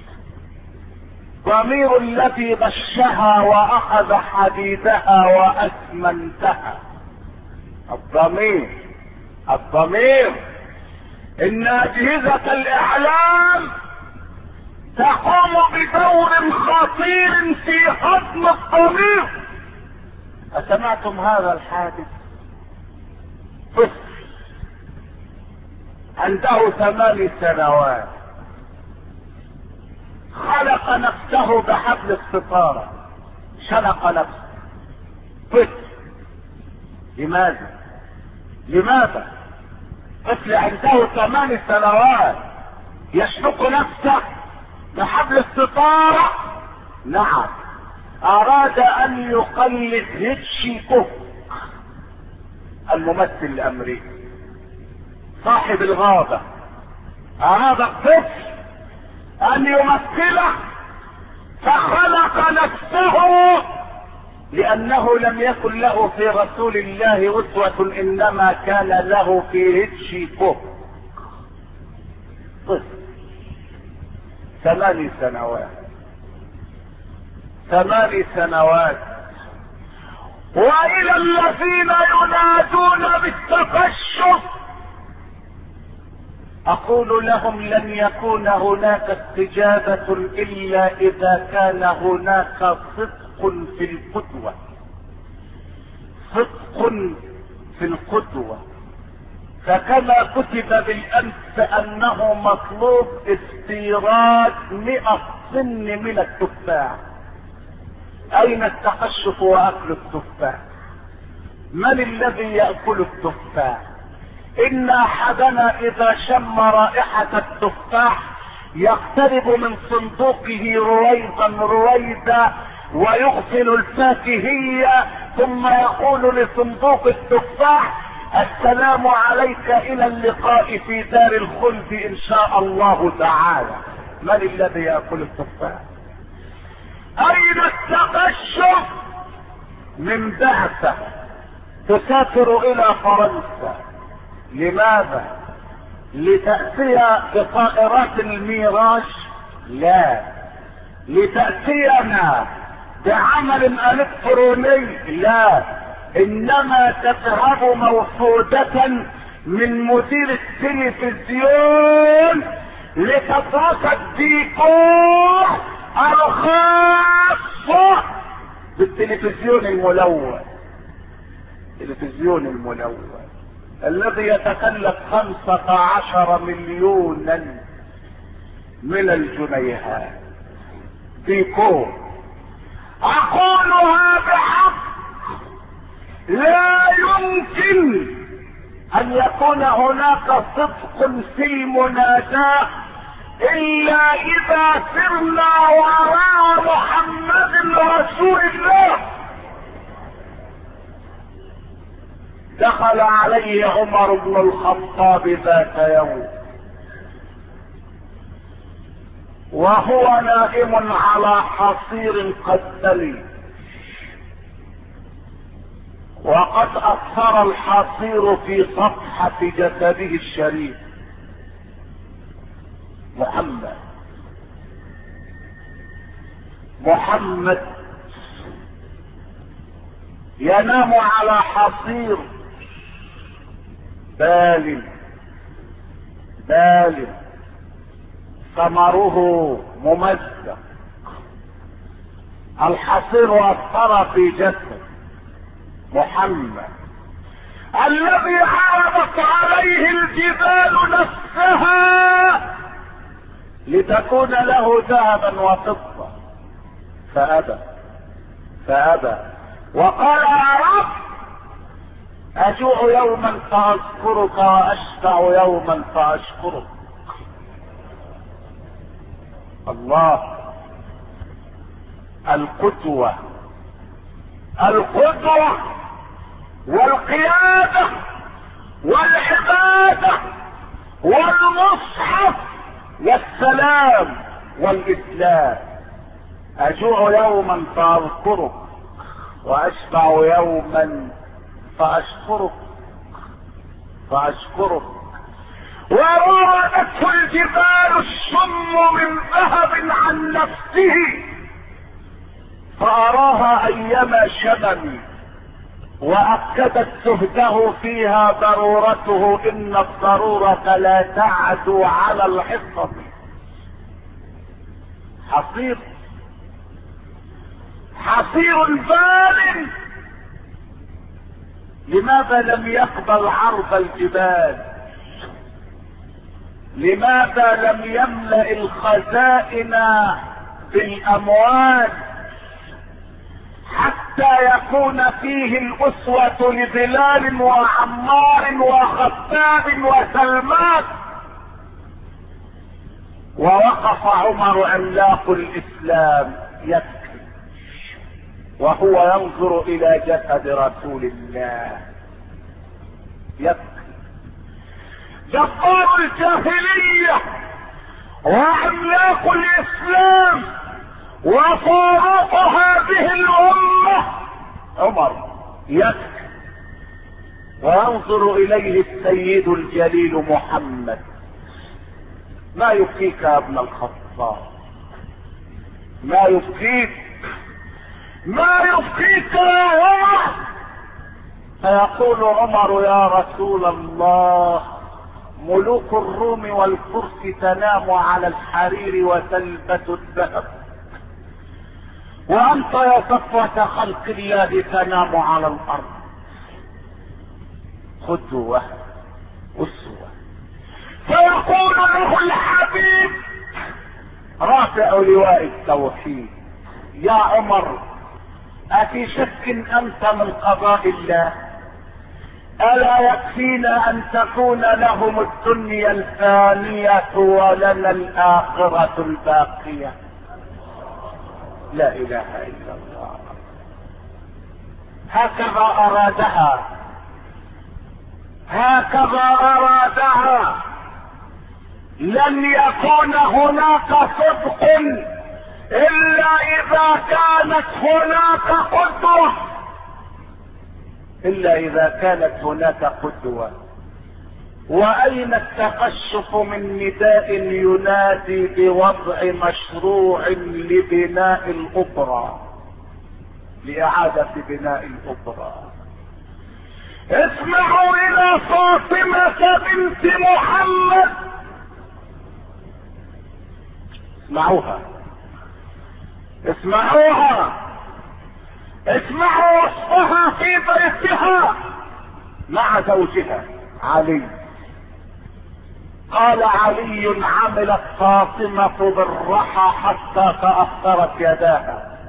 ضمير الذي غشها وأخذ حديدها وأسمنتها. الضمير الضمير إن أجهزة الإعلام تقوم بدور خطير في هضم الضمير. أسمعتم هذا الحادث؟ طفل عنده ثمان سنوات خلق نفسه بحبل الستارة، شنق نفسه. طفل لماذا؟ لماذا؟ طفل عنده ثمان سنوات يشنق نفسه بحبل الستارة؟ نعم، أراد أن يقلد هيتشيكوك الممثل الأمريكي صاحب الغابة. أراد الطفل أن يمثله فخلق نفسه، لأنه لم يكن له في رسول الله أسوة، إنما كان له في هيتشيكوك. طفل ثمان سنوات ثمان سنوات وإلى الذين ينادون بالتقشف أقول لهم لن يكون هناك استجابة إلا إذا كان هناك صدق في القدوة. صدق في القدوة. فكما كتب بالأمس أنه مطلوب استيراد مئة طن من التفاح، أين التقشف وأكل التفاح؟ من الذي يأكل التفاح؟ إن أحدنا إذا شم رائحة التفاح يقترب من صندوقه رويدا رويدا ويغسل الفاكهية، ثم يقول لصندوق التفاح السلام عليك إلى اللقاء في دار الخلد إن شاء الله تعالى. من الذي يأكل التفاح؟ أين التقشف؟ من بعثة تسافر إلى فرنسا. لماذا؟ لتأتي بطائرات الميراج؟ لا. لتأتينا بعمل إلكتروني؟ لا. إنما تذهب موفودة من مدير التلفزيون لتدرس الديكور الخاص بالتلفزيون الملون، التلفزيون الملون الذي يتكلف خمسة عشر مليونا من الجنيهات ديكور. اقولها بحق، لا يمكن ان يكون هناك صدق في المناداة الا اذا سرنا وراء محمد رسول الله. دخل عليه عمر بن الخطاب ذات يوم وهو نائم على حصير قد تلي، وقد اثر الحصير في صفحة جسده الشريف. محمد محمد ينام على حصير بال بال ثمره ممزق، الحصير اثر في جسد محمد الذي عرضت عليه الجبال نفسها لتكون له ذهبا وفضة، فأبى فأبى وقال يا رب أجوع يوما فأذكرك وأشبع يوما فأشكرك. الله، القدوة القدوة والقيادة والعبادة والمصحف والسلام والإسلام. أجوع يوما فأذكرك وأشبع يوما فأشكرك فأشكرك. وراودته الجبال الشم من ذهب عن نفسه فأراها أيما شمم، وأكدت زهده فيها ضرورته، إن الضرورة لا تعدو على الحصة. حصير حصير بال، لماذا لم يقبل عرض الجبال؟ لماذا لم يملأ الخزائن بالأموال حتى يكون فيه الأسوة لبلال وعمار وخباب وسلمان؟ ووقف عمر عملاق الإسلام يبكي وهو ينظر إلى جسد رسول الله، يبكي. جبار الجاهلية وعملاق الإسلام وفاروق هذه الأمة عمر يبكي وينظر إليه السيد الجليل محمد. ما يبكيك يا ابن الخطاب؟ ما يبكيك؟ ما يبكيك يا عمر؟ فيقول عمر يا رسول الله ملوك الروم والفرس تنام على الحرير وتلبس الذهب، وأنت يا صفوة خلق الله تنام على الأرض. قدوة أسوة. فيقول له الحبيب رافع لواء التوحيد يا عمر أفي شك أنت من قضاء الله؟ ألا يكفينا أن تكون لهم الدنيا الفانية ولنا الآخرة الباقية؟ لا إله إلا الله. هكذا أرادها، هكذا أرادها. لن يكون هناك صدق إلا إذا كانت هناك قدوة، إلا إذا كانت هناك قدوة. وأين التقشف من نداء ينادي بوضع مشروع لبناء الأوبرا، لإعادة بناء الأوبرا؟ اسمعوا إلى فاطمة بنت محمد، اسمعوها اسمعوها اسمعوا وصفها في بيتها مع زوجها علي. قال علي: عملت فاطمة بالرحى حتى تأثرت يداها،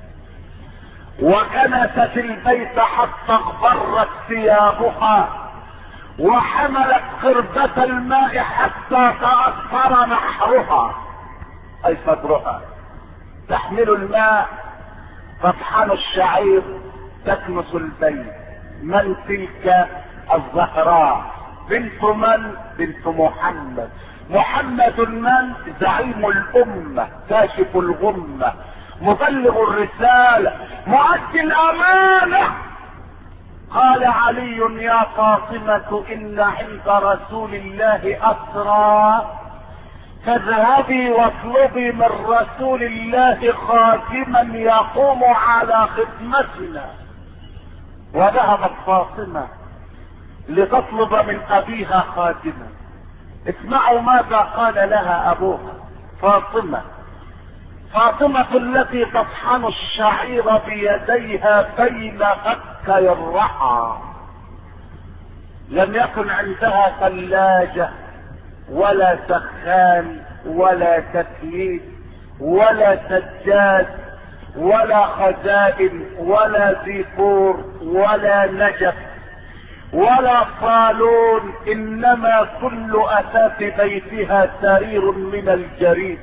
وكنست البيت حتى اغبرت ثيابها، وحملت قربة الماء حتى تأثر نحرها اي صدرها، تحمل الماء تطحن الشعير تكنس البيت. من تلك؟ الزهراء بنت من؟ بنت محمد. محمد من؟ زعيم الامة، كاشف الغمة، مبلغ الرسالة، مؤدي الامانة. قال علي: يا فاطمة ان عند رسول الله اسرى، فاذهبي واطلبي من رسول الله خادما يقوم على خدمتنا. وذهبت فاطمة لتطلب من ابيها خادما. اسمعوا ماذا قال لها ابوها. فاطمة فاطمة التي تطحن الشعير بيديها بين فكي الرحى، لم يكن عندها ثلاجة ولا سخان ولا تكييف ولا سجاد ولا خزائن ولا ديكور ولا نجف ولا صالون، انما كل اثاث بيتها سرير من الجريد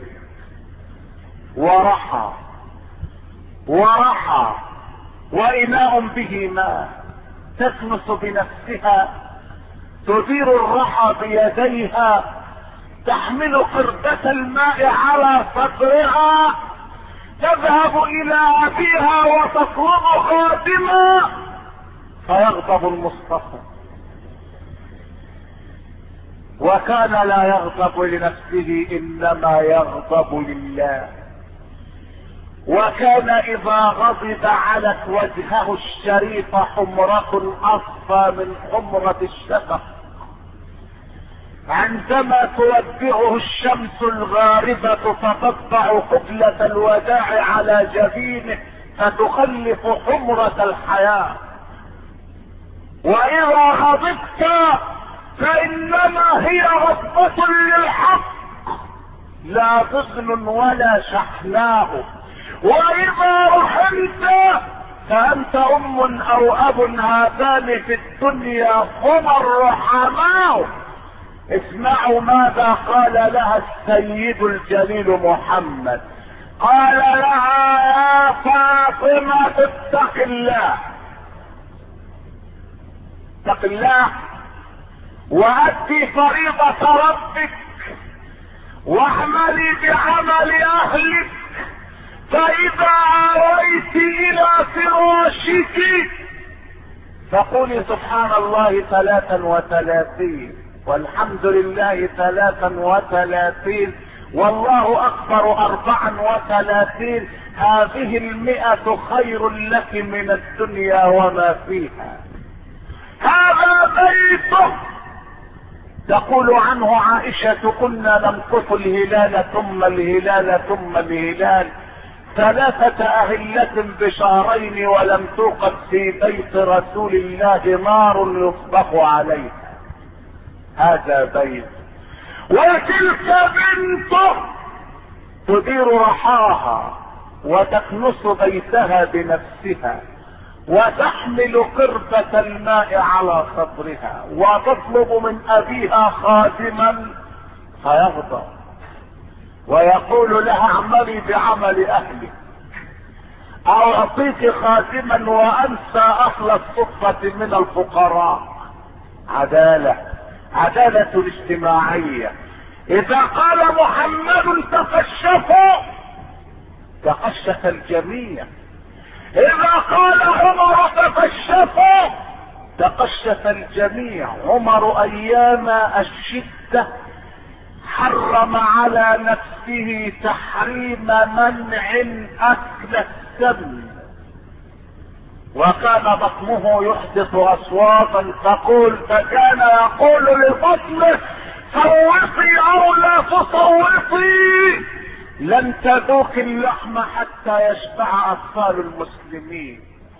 ورحى ورحى وإناء به ماء. تكنس بنفسها، تدير الرحى بيديها، تحمل قربة الماء على صدرها، تذهب الى ابيها وتطلب خادما، فيغضب المصطفى. وكان لا يغضب لنفسه انما يغضب لله. وكان اذا غضب علت وجهه الشريف حمرة اصفى من حمرة الشفق. عندما توجهه الشمس الغاربة فتطبع قبلة الوداع على جبينه فتخلف حمرة الحياة. واذا غضبت فانما هي غضبة للحق لا ضغن ولا شحناء. واذا رحمت فانت ام او اب، هذان في الدنيا هما الرحماء. اسمعوا ماذا قال لها السيد الجليل محمد. قال لها: يا فاطمة اتق الله، اتق الله وأدي فريضة ربك، واعملي بعمل أهلك، فإذا آويت إلى فراشك فقولي سبحان الله ثلاثا وثلاثين، والحمد لله ثلاثا وثلاثين، والله اكبر اربعا وثلاثين. هذه المئة خير لك من الدنيا وما فيها. هذا بيته. تقول عنه عائشة: كنا نمكث الهلال ثم الهلال ثم الهلال، ثلاثة اهلة بشهرين، ولم توقد في بيت رسول الله نار يصبح عليها. هذا بيت. وتلك بنته تدير رحاها وتكنس بيتها بنفسها، وتحمل قربة الماء على صدرها، وتطلب من ابيها خادما فيغضب ويقول لها: اعملي بعمل اهلك، او اعطيك خادما وانسى اهل الصفة من الفقراء. عدالة، عدالة الاجتماعية. اذا قال محمد تقشفوا تقشف الجميع، اذا قال عمر تقشفوا تقشف الجميع. عمر ايام الشدة حرم على نفسه تحريم منع اكل السم، وكان بطنه يحدث اصواتا تقول، فكان يقول لبطنه: صوتي او لا تصوتي، لن تذوق اللحم حتى يشبع اطفال المسلمين.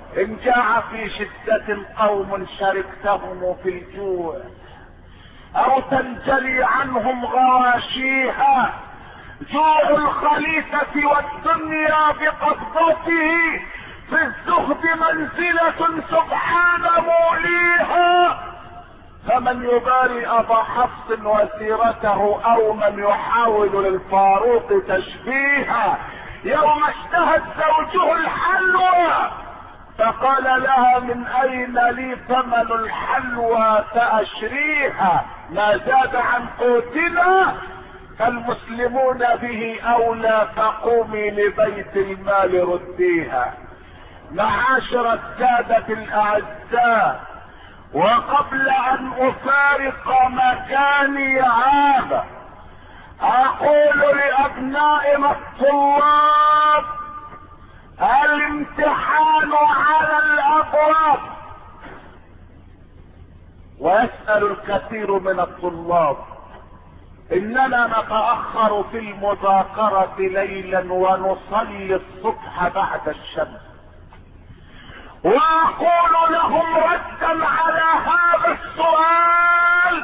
ان جاع في شدة قوم شركتهم في الجوع، او تنجلي عنهم غواشيها، جوع الخليفة والدنيا بقبضته، في الزهد منزلة سبحان موليها. فمن يباري ابا حفص وسيرته او من يحاول للفاروق تشبيها، يوم اشتهت زوجه الحلوى فقال لها من اين لي ثمن الحلوى فاشريها، ما زاد عن قوتنا فالمسلمون به اولى، فقومي لبيت المال رديها. معاشر السادة الاعزاء، وقبل ان افارق مكاني هذا اقول لابنائنا الطلاب: الامتحان على الابواب. ويسأل الكثير من الطلاب: اننا نتأخر في المذاكرة ليلا ونصلي الصبح بعد الشمس. واقول لهم ردا على هذا السؤال: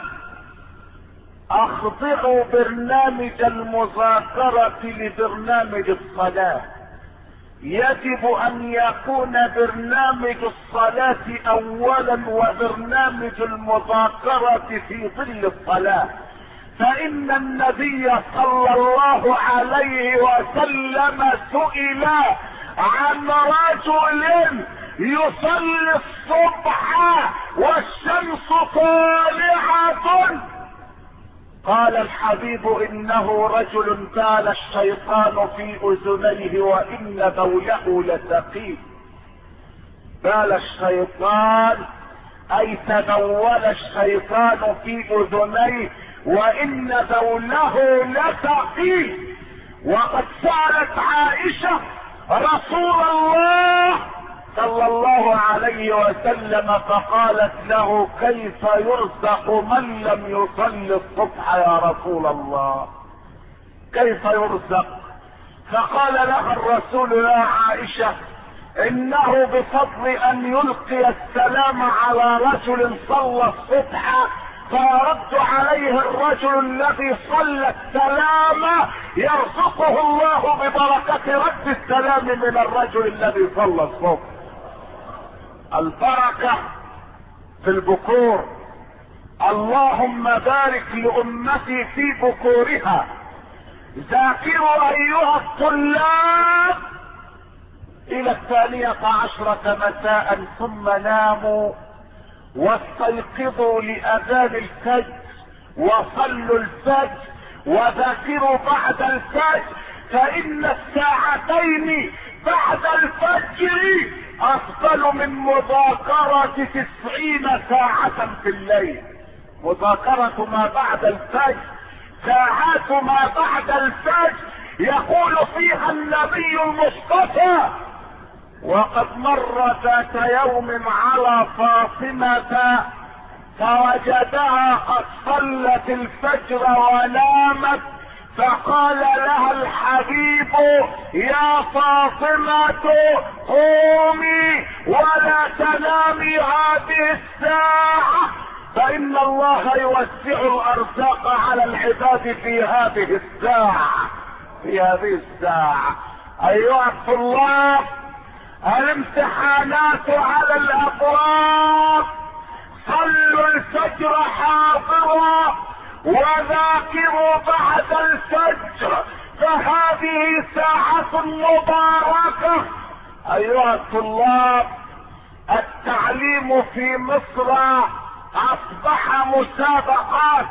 اخضعوا برنامج المذاكرة لبرنامج الصلاة. يجب ان يكون برنامج الصلاة اولا وبرنامج المذاكرة في ظل الصلاة، فان النبي صلى الله عليه وسلم سئل عن رجل يصلي الصبح والشمس طالعة، قال الحبيب: انه رجل بال الشيطان في اذنيه وان بوله لثقيل. بال الشيطان اي تبول الشيطان في اذنيه وان بوله لثقيل. وقد سألت عائشة رسول الله صلى الله عليه وسلم فقالت له: كيف يرزق من لم يصلي الصبح يا رسول الله؟ كيف يرزق؟ فقال لها الرسول: يا عائشة، انه بفضل ان يلقي السلام على رجل صلى الصبح فيرد عليه الرجل الذي صلى السلام، يرزقه الله ببركة رد السلام من الرجل الذي صلى الصبح. البركة في البكور. اللهم بارك لأمتي في بكورها. ذاكروا ايها الطلاب الى الثانية عشرة مساء ثم ناموا واستيقظوا لأذان الفجر وصلوا الفجر وذاكروا بعد الفجر، فإن الساعتين بعد الفجر أفضل من مذاكرة تسعين ساعة في الليل. مذاكرة ما بعد الفجر، ساعات ما بعد الفجر يقول فيها النبي المصطفى: وقد مر ذات يوم على فاطمة فوجدها قد صلت الفجر ونامت، فقال لها الحبيب: يا فاطمة قومي ولا تنامي هذه الساعة، فإن الله يوسع الأرزاق على العباد في هذه الساعة. في هذه الساعة أيها الطلاب، الامتحانات على الابواب. صلوا الفجر حاضرا وذاكروا بعد الفجر، فهذه ساعة مباركة. ايها الطلاب، التعليم في مصر اصبح مسابقات،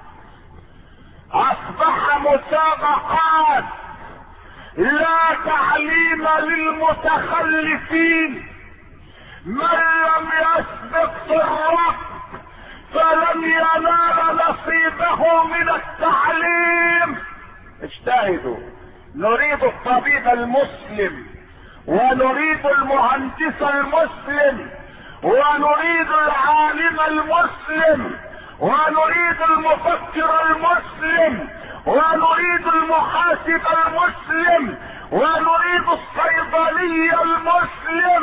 اصبح مسابقات، لا تعليم للمتخلفين. من لم يسبق في الركب فلن ينال نصيبه من التعليم. اجتهدوا. نريد الطبيب المسلم، ونريد المهندس المسلم، ونريد العالم المسلم، ونريد المفكر المسلم، ونريد المحاسب المسلم، ونريد الصيدلي المسلم،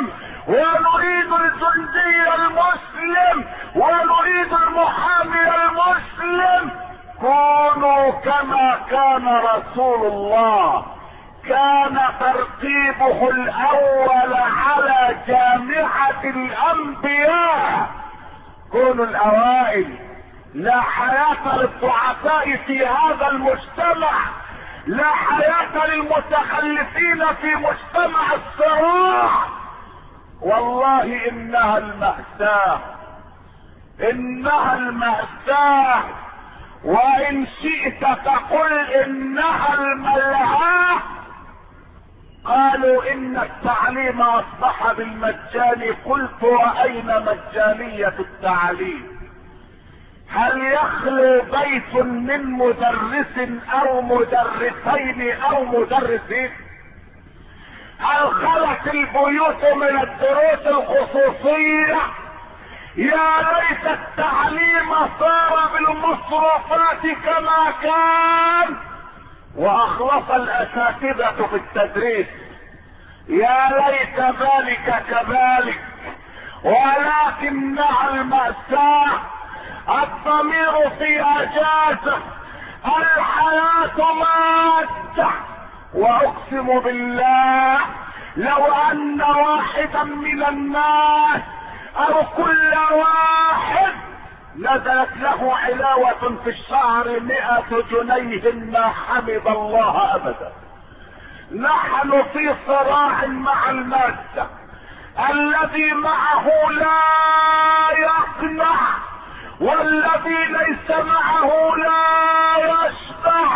ونريد الجندي المسلم ونريد المحامي المسلم. كونوا كما كان رسول الله، كان ترتيبه الاول على جامعة الانبياء. كونوا الاوائل. لا حياة للضعفاء في هذا المجتمع، لا حياة للمتخلفين في مجتمع الصراع. والله انها المأساة، انها المأساة. وان شئت تقل انها الملهاة. قالوا ان التعليم اصبح بالمجان، قلت واين مجانية التعليم؟ هل يخلو بيت من مدرس او مدرسين او مدرسين؟ هل خلت البيوت من الدروس الخصوصية؟ يا ليت التعليم صار بالمصروفات كما كان واخلص الاساتذة في التدريس. يا ليت ذلك كذلك. ولكن مع المأساة الضمير في اجازة، الحياة مادة. واقسم بالله لو ان واحدا من الناس او كل واحد نزلت له علاوة في الشهر مئة جنيه ما حمد الله ابدا. نحن في صراع مع المادة. الذي معه لا يقنع، والذي ليس معه لا يشبع.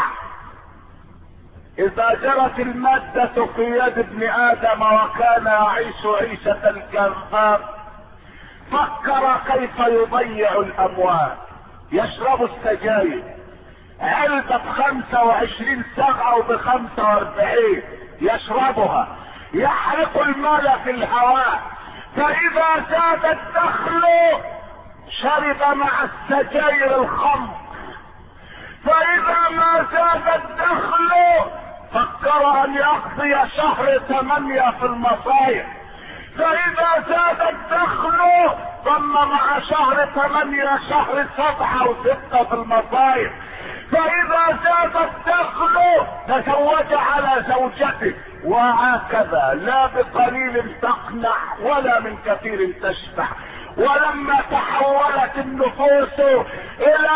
اذا جرت المادة في يد ابن ادم وكان يعيش عيشة الكذاب، فكر كيف يضيع الاموال. يشرب السجاير، علبة بخمسة وعشرين سبعة وبخمسة واربعين يشربها، يحرق المال في الهواء. فاذا زاد الدخل شرب مع السجاير الخمر. فاذا ما زاد الدخل فكر ان يقضي شهر ثمانية في المصايف. فاذا زاد الدخل ضم مع شهر ثمانية شهر سبعة وستة في المصايف. فاذا زاد الدخل تزوج على زوجته. وهكذا لا بقليل تقنع ولا من كثير تشبع. ولما تحولت النفوس الى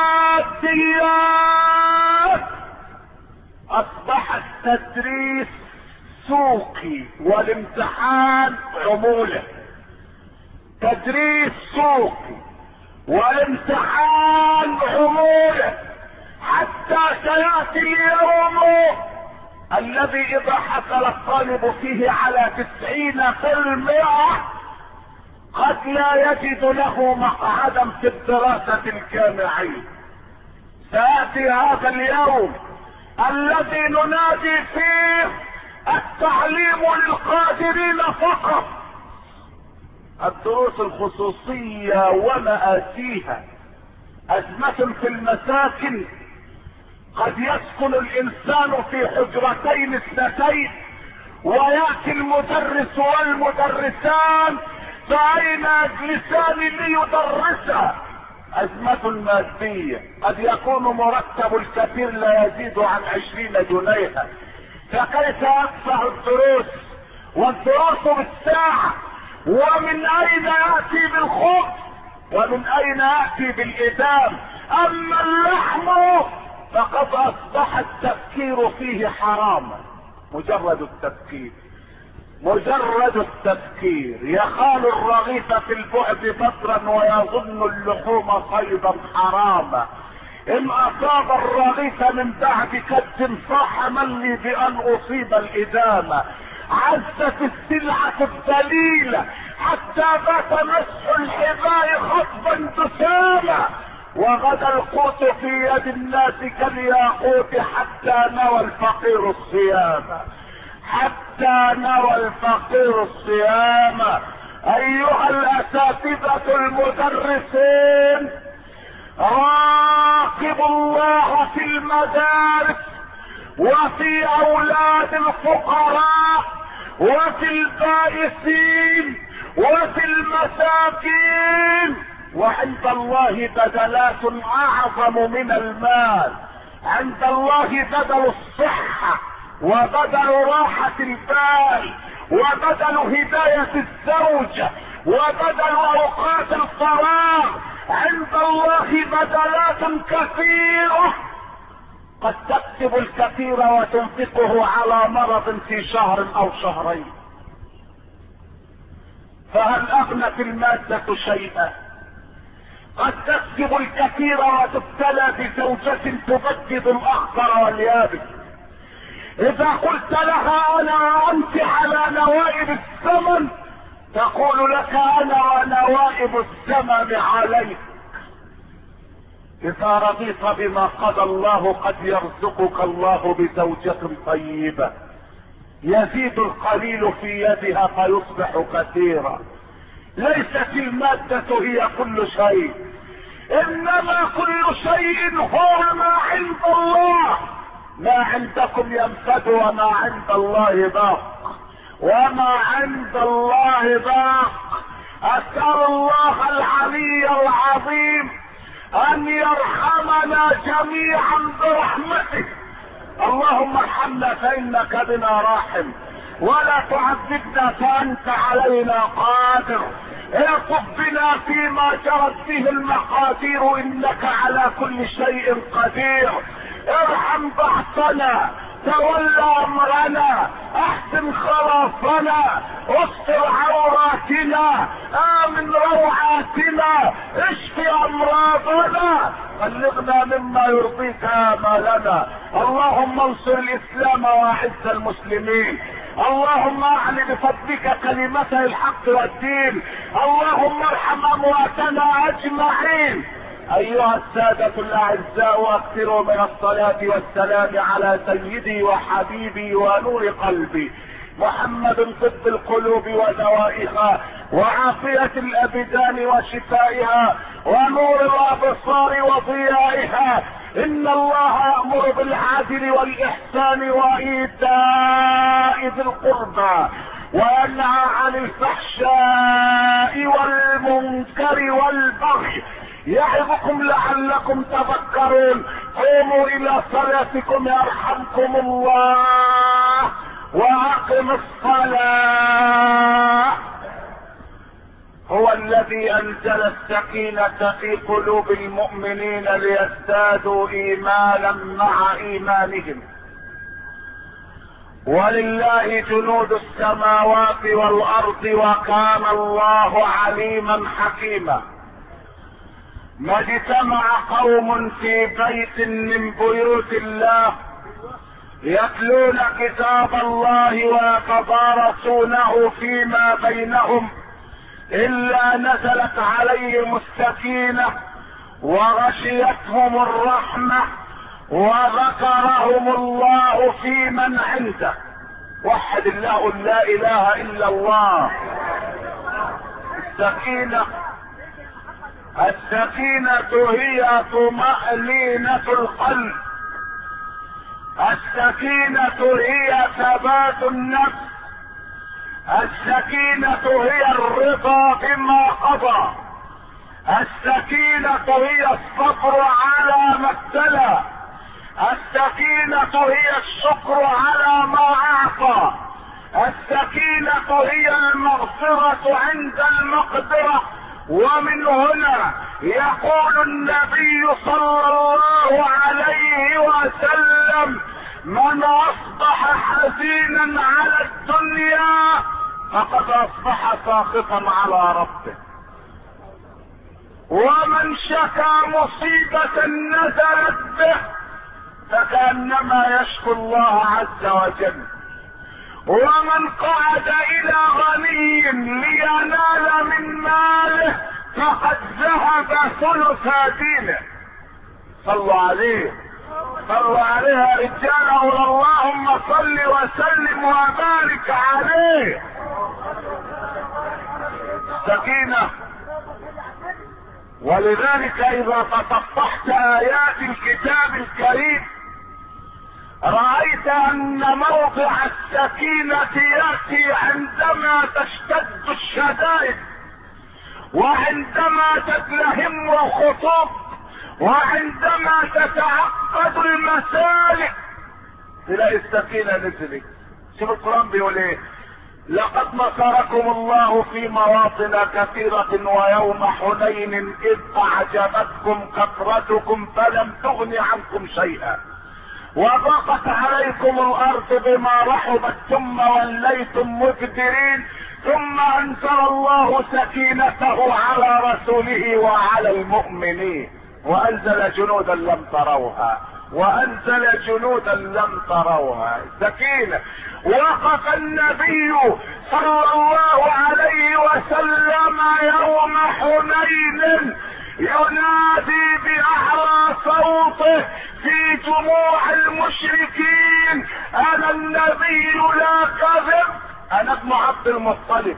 ماديات اصبح التدريس سوقي والامتحان عمولة. تدريس سوقي والامتحان عمولة، حتى سيأتي اليوم الذي اذا حصل الطالب فيه على تسعين في المئة قد لا يجد له مقعدا في الدراسة الجامعية. سيأتي هذا اليوم الذي ننادي فيه التعليم للقادرين فقط. الدروس الخصوصية ومآسيها. أزمة في المساكن، قد يسكن الإنسان في حجرتين اثنتين ويأتي المدرس والمدرسان فأين يجلسان ليدرسا؟ أزمة مادية. قد يكون مرتب الكثير لا يزيد عن عشرين جنيها، فكيف يدفع الدروس؟ والدروس بالساعة. ومن أين يأتي بالخبز؟ ومن أين يأتي بالإدام؟ أما اللحم فقد أصبح التفكير فيه حراما. مجرد التفكير، مجرد التفكير. يخال الرغيف في البعد بطرا ويظن اللحوم صيدا حراما. ان اصاب الرغيف من بعد كد صاح من لي بان اصيب الادامة. عزت السلعة الدليلة حتى بات مسح الحذاء خطبا تسامى. وغدا القوت في يد الناس كالياقوت حتى نوى الفقير الصيام. حتى نوى الفقير الصيام. ايها الاساتذة المدرسين، راقبوا الله في المدارس وفي اولاد الفقراء وفي البائسين وفي المساكين، وعند الله بدلات اعظم من المال. عند الله بدل الصحة، وبدل راحة البال، وبدل هداية الزوجة، وبدل اوقات الفراغ. عند الله بدلات كثيرة، قد تكسب الكثير وتنفقه على مرض في شهر او شهرين. فهل اغنت المادة شيئا؟ قد تكسب الكثير وتبتلى بزوجة تبدد الاخضر واليابس. اذا قلت لها انا انت على نوائب الزمن، تقول لك انا ونوائب الزمن عليك. اذا رضيت بما قضى الله قد يرزقك الله بزوجة طيبة يزيد القليل في يدها فيصبح كثيرا. ليست المادة هي كل شيء، انما كل شيء هو ما عند الله. ما عندكم ينفد وما عند الله باق، وما عند الله باق. اسأل الله العلي العظيم ان يرحمنا جميعا برحمته. اللهم ارحمنا فانك بنا راحم، ولا تعذبنا فانت علينا قادر. الطف بنا فيما جرت به المقادير، انك على كل شيء قدير. ارحم بعثنا، تولى امرنا، احسن خلاصنا، استر عوراتنا، امن روعاتنا، اشف امراضنا، بلغنا مما يرضيك امالنا. اللهم انصر الاسلام واعز المسلمين. اللهم اعل بفضلك كلمة الحق والدين. اللهم ارحم امواتنا اجمعين. ايها السادة الاعزاء، اكثروا من الصلاة والسلام على سيدي وحبيبي ونور قلبي محمد، طب القلوب ودوائها، وعافية الابدان وشفائها، ونور الابصار وضيائها. ان الله يأمر بالعدل والاحسان وايتاء ذي القربى، وينهى عن الفحشاء والمنكر والبغي، يعظكم لعلكم تذكرون. قوموا الى صلاتكم يرحمكم الله، واقم الصلاة. هو الذي انزل السكينة في قلوب المؤمنين ليزدادوا ايمانا مع ايمانهم. ولله جنود السماوات والارض، وكان الله عليما حكيما. ما اجتمع قوم في بيت من بيوت الله يتلون كتاب الله ويتدارسونه فيما بينهم الا نزلت عليهم السكينة وغشيتهم الرحمة وذكرهم الله في من عنده. وحد الله، لا اله الا الله. السكينة السكينة هي طمأنينة القلب، السكينة هي ثبات النفس، السكينة هي الرضا بما قضى، السكينة هي الصبر على ما ابتلى، السكينة هي الشكر على ما اعطى، السكينة هي المغفرة عند المقدرة. ومن هنا يقول النبي صلى الله عليه وسلم: من اصبح حزينا على الدنيا فقد اصبح ساخطا على ربه، ومن شكا مصيبة نزلت به فكأنما يشكو الله عز وجل، ومن قعد الى غني لينال من ماله فقد ذهب ثلث دينه. صلوا عليه، صلوا عليه يا رجال، اللهم صل وسلم وبارك عليه. سكينة. ولذلك اذا تصفحت ايات الكتاب الكريم رأيت ان موضع السكينة يأتي عندما تشتد الشدائد، وعندما تتلهم الخطوط، وعندما تتعقد المسالك تلاقي السكينة نزلت. شوف القرآن بيقول ايه؟ لقد نصركم الله في مواطن كثيرة ويوم حنين إذ أعجبتكم كثرتكم فلم تغن عنكم شيئا وضاقت عليكم الأرض بما رحبت ثم وليتم مدبرين ثم أنزل الله سكينته على رسوله وعلى المؤمنين وأنزل جنودا لم تروها وأنزل جنودا لم تروها. سكينة. وقف النبي صلى الله عليه وسلم يوم حنين ينادي بأعلى صوته في جموع المشركين: أنا النبي لا كذب، أنا ابن عبد المطلب،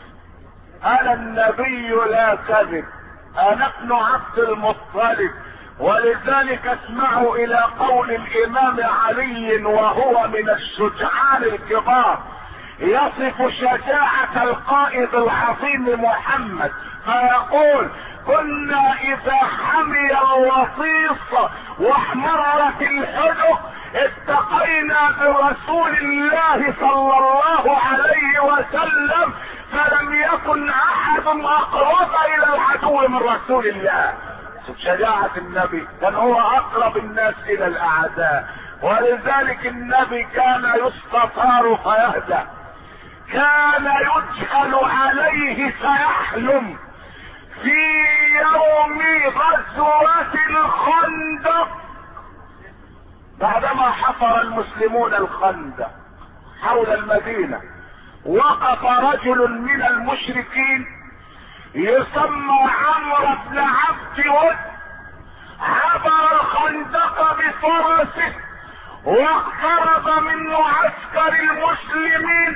أنا النبي لا كذب، أنا ابن عبد المطلب. ولذلك اسمعوا الى قول الامام علي وهو من الشجعان الكبار يصف شجاعة القائد العظيم محمد فيقول: كنا اذا حمي الوطيس واحمرت الحدق اتقينا برسول الله صلى الله عليه وسلم فلم يكن احد اقرب الى العدو من رسول الله. شجاعة النبي، كان هو اقرب الناس الى الاعداء، ولذلك النبي كان يستطار فيهدى، كان يجهل عليه فيحلم. في يوم غزوة الخندق بعدما حفر المسلمون الخندق حول المدينة وقف رجل من المشركين يسمى عمرو بن عبد ود، عبر الخندق بفرسه واقترب من معسكر المسلمين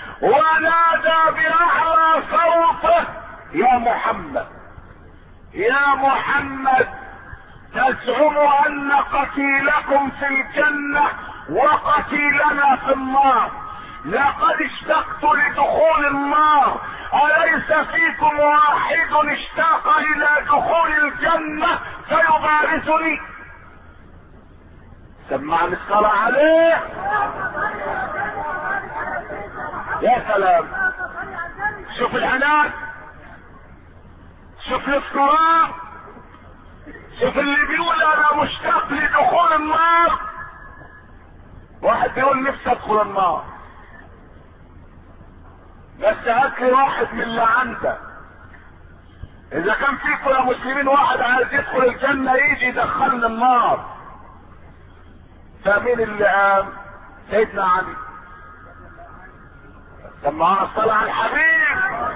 ونادى بأعلى صوته: يا محمد يا محمد، تزعم ان قتيلكم في الجنة وقتيلنا في النار، لقد اشتقت لدخول النار، أليس فيكم واحد اشتاق الى دخول الجنة فيبارزني؟ سمعني الصلاة عليه. يا سلام، شوف العناد، شوف الاصرار، شوف اللي بيقول انا مشتاق لدخول النار. واحد بيقول نفسي ادخل النار، بس هات لي واحد من اللي عندك. اذا كان فيكم يا مسلمين واحد عايز يدخل الجنة يجي يدخلنا النار. فمين اللي قام؟ سيدنا علي. سمعنا الصلاة على الحبيب.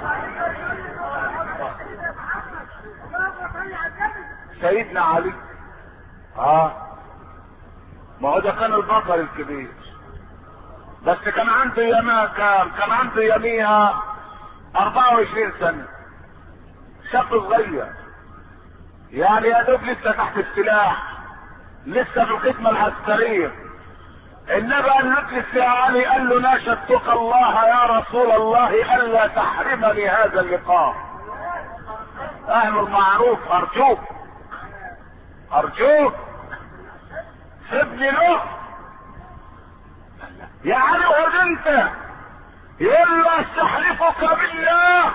سيدنا علي اه ما هو ده كان البطل الكبير، بس كان عنده يما كام كان عنده يميها اربعة وعشرين سنة، شاب صغير يعني يا دوب لسه تحت السلاح، لسه في الخدمة العسكرية. النبي قال له: اجلس يا علي. قال له: ناشدتك الله يا رسول الله الا تحرمني هذا اللقاء، اعمل معروف ارجوك ارجوك سيبني له. يا علي اقعد انت. يقول له: استحلفك بالله.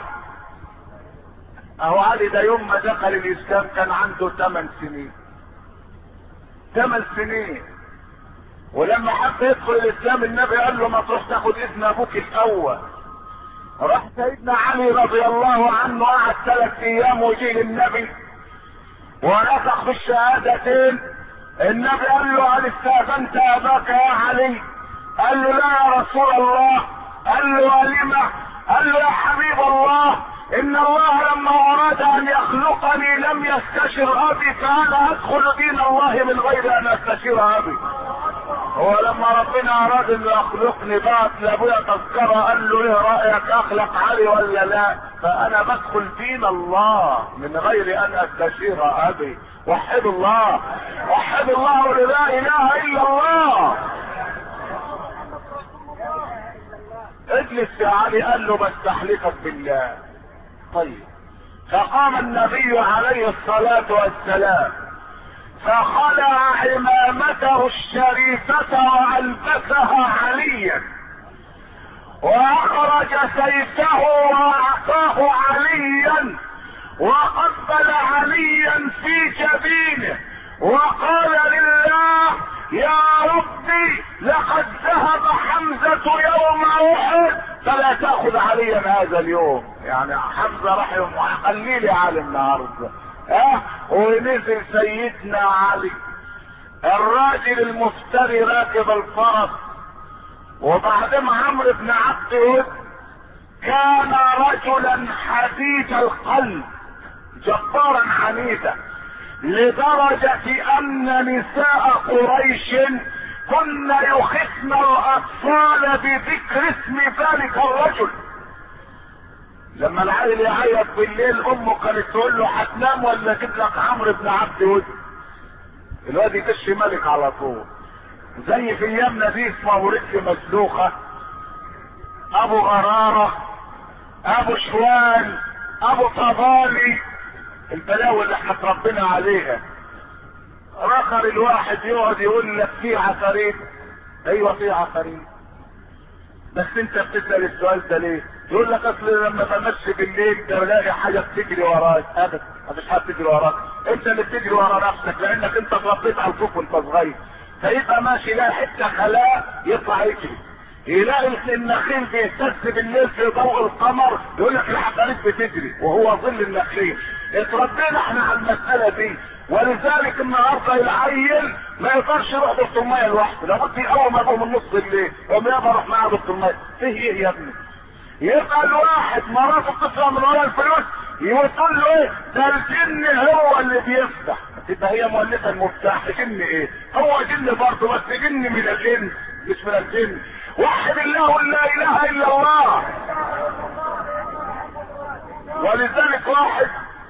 اهو علي ده يوم ما دخل الاسلام كان عنده ثمان سنين ثمان سنين ولما حب يدخل الاسلام النبي قال له: ما تروح تاخد اذن ابوك الاول. راح سيدنا علي رضي الله عنه قعد ثلاث ايام وجه للنبي ونفخ في الشهادتين. النبي قال له: هل استاذنت اباك يا علي؟ قال له: لا يا رسول الله. قال له: ولم؟ قال له: يا حبيب الله، ان الله لما اراد ان يخلقني لم يستشر ابي، فانا ادخل دين الله من غير ان استشير ابي. هو لما ربنا اراد ان يخلقني بعت لابويا تذكره قال له: ايه رايك اخلق علي ولا لا؟ فانا بدخل دين الله من غير ان استشير ابي. وحد الله، وحد الله، لا اله الا الله. اجلس يا علي. قال له بستحلفك بالله. طيب. فقام النبي عليه الصلاة والسلام فخلع عمامته الشريفة والبسها عليا، واخرج سيفه واعطاه عليا، وقبل عليا في جبينه وقال لله يا ربي لقد ذهب حمزة يوم احد فلا تأخذ عليا هذا اليوم. يعني حمزة رحمه خلي لي علي النهارده. اه ونزل سيدنا علي الراجل المفتري راكب الفرس. وبعدين عمرو بن عبد ود كان رجلا حديد القلب جبارا عنيدا، لدرجة ان نساء قريش كن يخفن الاطفال بذكر اسم ذلك الرجل. لما العيل يعيط بالليل امه كانت تقول له هتنام ولا اجيب لك عمرو بن عبد ود؟ الواد يكش ملك على طول. زي في ايامنا دي اسمه ورث مسلوخه، ابو غراره، ابو شوال، ابو طبالي، البلاوي اللي احنا اتربينا عليها. رخر الواحد يقعد يقول لك في عفاريت. ايوه في عفاريت، بس انت بتسال السؤال ده ليه؟ يقول لك اصل لما بمشي بالليل بلاقي حاجه بتجري وراك. ابدا مفيش حد بتجري وراك، انت اللي بتجري ورا نفسك، لانك انت اتربيت على الخوف وانت صغير. فيبقى ماشي يلاقي حته خلاء يطلع يجري، يلاقي النخيل بيهتز بالليل في ضوء القمر يقول لك العفاريت بتجري وهو ظل النخيل. اتربينا احنا على المساله دي، ولذلك النهارده العيل ما يقدرش يروح دكتور ميه لوحده، لابد اول ما يقوم من نص الليل قوم يابا اروح معاه دكتور ميه. فيه ايه يا ابني؟ يبقى الواحد مراته بتطلع من ورا الفلوس يقول له ايه؟ ده الجن هو اللي بيفتح. تبقى هي مؤلفه المفتاح. جن ايه؟ هو جن برضه، بس جن من الجن مش من الجن. وحد الله لا اله الا الله. ولذلك واحد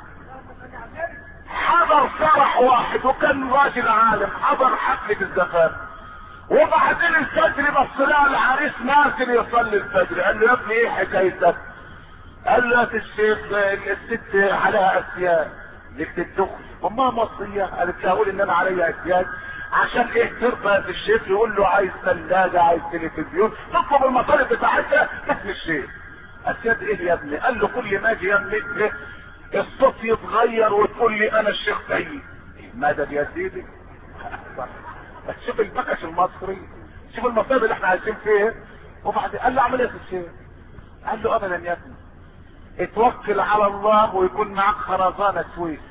حضر فرح واحد وكان راجل عالم، حضر حفلة الزفاف، وبعدين الفجر بص لها العريس نازل يصلي الفجر. قال له يا ابني ايه حكايتك؟ قال له يا الشيخ الست عليها اسياد لك تدخل. امها مصريه قالت له اقول ان انا عليا اسياد عشان ايه؟ ترضى يا الشيخ يقول له عايز ثلاجه عايز تلفزيون تطلب المطالب بتاعتها اسم الشيخ. اسياد ايه يا ابني؟ قال له كل ما اجي يملك الصوت يتغير وتقول لي انا الشيخ سيد. مدد يا سيدي. بس شوف البكش المصري، شوف المصايب اللي احنا عايشين فيها. وبعدين قال له اعمل ايه في الشيخ؟ قال له ابدا يا ابني اتوكل على الله ويكون معاك خرزانه سويس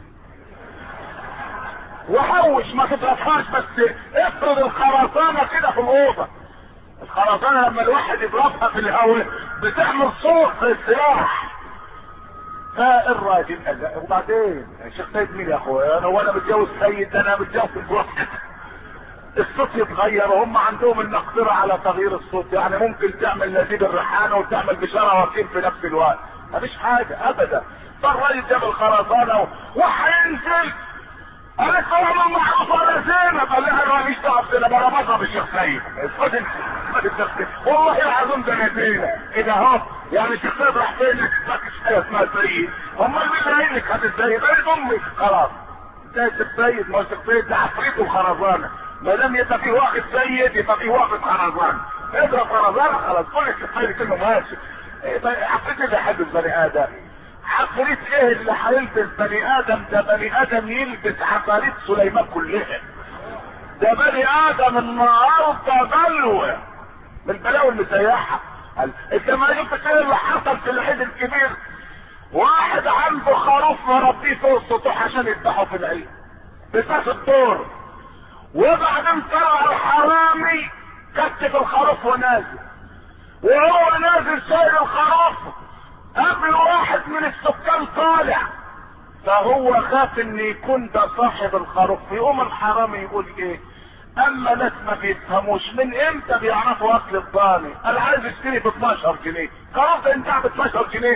وحوش ما تضربهاش، بس افرض الخرزانه كده في الاوضه. الخرزانه لما الواحد يضربها في الهواء بتعمل صوت في السلاح. فالراجل قال وبعدين الشيخ سيد مين يا اخويا؟ انا وانا متجوز سيد، انا متجوز الواحد. الصوت يتغير وهم عندهم المقدره على تغيير الصوت، يعني ممكن تعمل نزيد الريحانه وتعمل بشاره وكيل في نفس الوقت، مفيش حاجه ابدا. فالراجل جاب الخرزانه وهينزل. قالت له انا معروف ولا زينب؟ قال لها انا ماليش دعوه بزينب، انا بضرب الشيخ سيد. خد انت والله العظيم ده نزينه كده اهو. يعني الشيخ سيد راح فين؟ مفيش حاجه اسمها سيد. امال مين اللي قايل لك هات السيد؟ قالت امي. خلاص ده الشيخ سيد، ما الشيخ سيد ده عفريت وخرزانه. ما دام يبقى في واحد سيد يبقى في واحد خرزانه. اضرب خرزانه خلاص كل الشيخ سيد كله ماشي. عفريت اللي حد البني ادم. عفريت ايه اللي هيلبس بني ادم؟ ده بني ادم يلبس عفاريت سليمان كلها. ده بني ادم النهارده بلوه من البلاوي المسيحه. انت ما شفت ايه اللي حصل في العيد الكبير؟ واحد عنده خروف مربيه فوق السطوح عشان يذبحه في العيد بساس الدور، وبعدين طلع الحرامي كتف الخروف ونازل، وهو نازل شايل الخروف قبل واحد من السكان طالع، فهو خاف ان يكون ده صاحب الخروف. يقوم الحرامي يقول ايه؟ اما ناس ما بيفهموش من امتى بيعرفوا اكل الضاني. انا عايز اشتري ب اتناشر جنيه، خلاص ده انت ب اتناشر جنيه.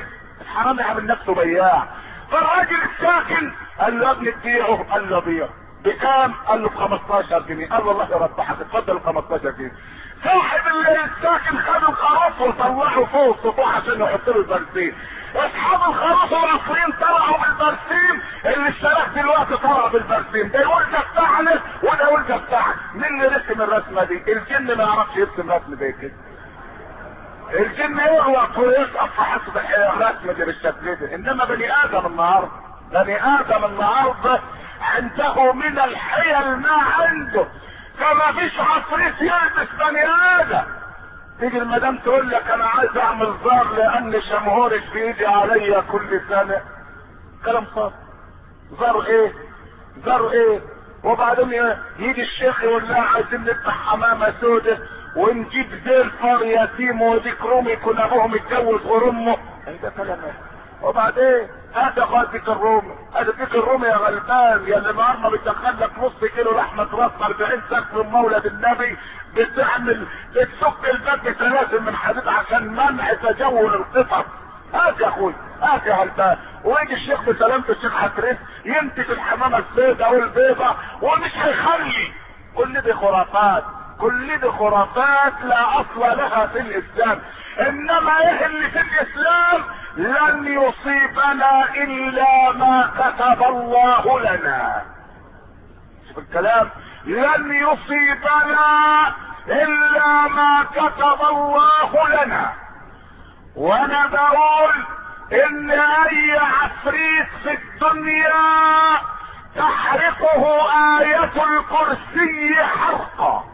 الحرامي عامل نفسه بياع. فالراجل الساكن قال له يا ابني تبيعه؟ قال له بيعه. بكام؟ قال له ب خمستاشر جنيه. قال له الله يربحك، اتفضل خمستاشر جنيه. صاحب الساكن خد الخروف وطلعه فوق السطوح عشان يحط له البرسيم. اصحاب الخروف والعصرين طلعوا بالبرسيم، اللي اشتراك دلوقتي طلع بالبرسيم. ده يقول ده بتاعنا وده يقول ده بتاعك. مين اللي رسم الرسمه دي؟ الجن ما يعرفش يرسم رسم زي كده. الجن يغلط ويسقط في حسب الرسم دي بالشكل ده. انما بني ادم النهارده، بني ادم النهارده عنده من الحيل ما عنده. فما فيش عفريت يلبس بني ادم. تيجي المدام تقول لك انا عايز اعمل زار لان شمهورك بيجي عليا كل سنه. كلام صار. زار ايه؟ زار ايه؟ وبعدين يجي الشيخ يقول لها عايزين نفتح حمامه سودة ونجيب زي الفار يتيم وديك رومي يكون ابوه متجوز غير امه. ايه ده كلام ايه؟ وبعدين هات يا اخويا ديك الرومي، هات ديك الرومي يا غلبان يا اللي النهارده بتدخل لك نص كيلو لحمه راس أربعين سقف من مولد النبي، بتعمل بتسك الباب بسلاسل من حديد عشان منع تجول القطط. هات يا اخويا، هات يا غلبان. ويجي الشيخ بسلامة الشيخ حتريس يمسك الحمامه السوداء والبيضاء ومش هيخلي. كل دي خرافات، كل دي خرافات لا اصل لها في الاسلام. انما ايه اللي في الاسلام؟ لن يصيبنا الا ما كتب الله لنا. شوف الكلام، لن يصيبنا الا ما كتب الله لنا. وانا بقول ان اي عفريت في الدنيا تحرقه آية الكرسي حرقا.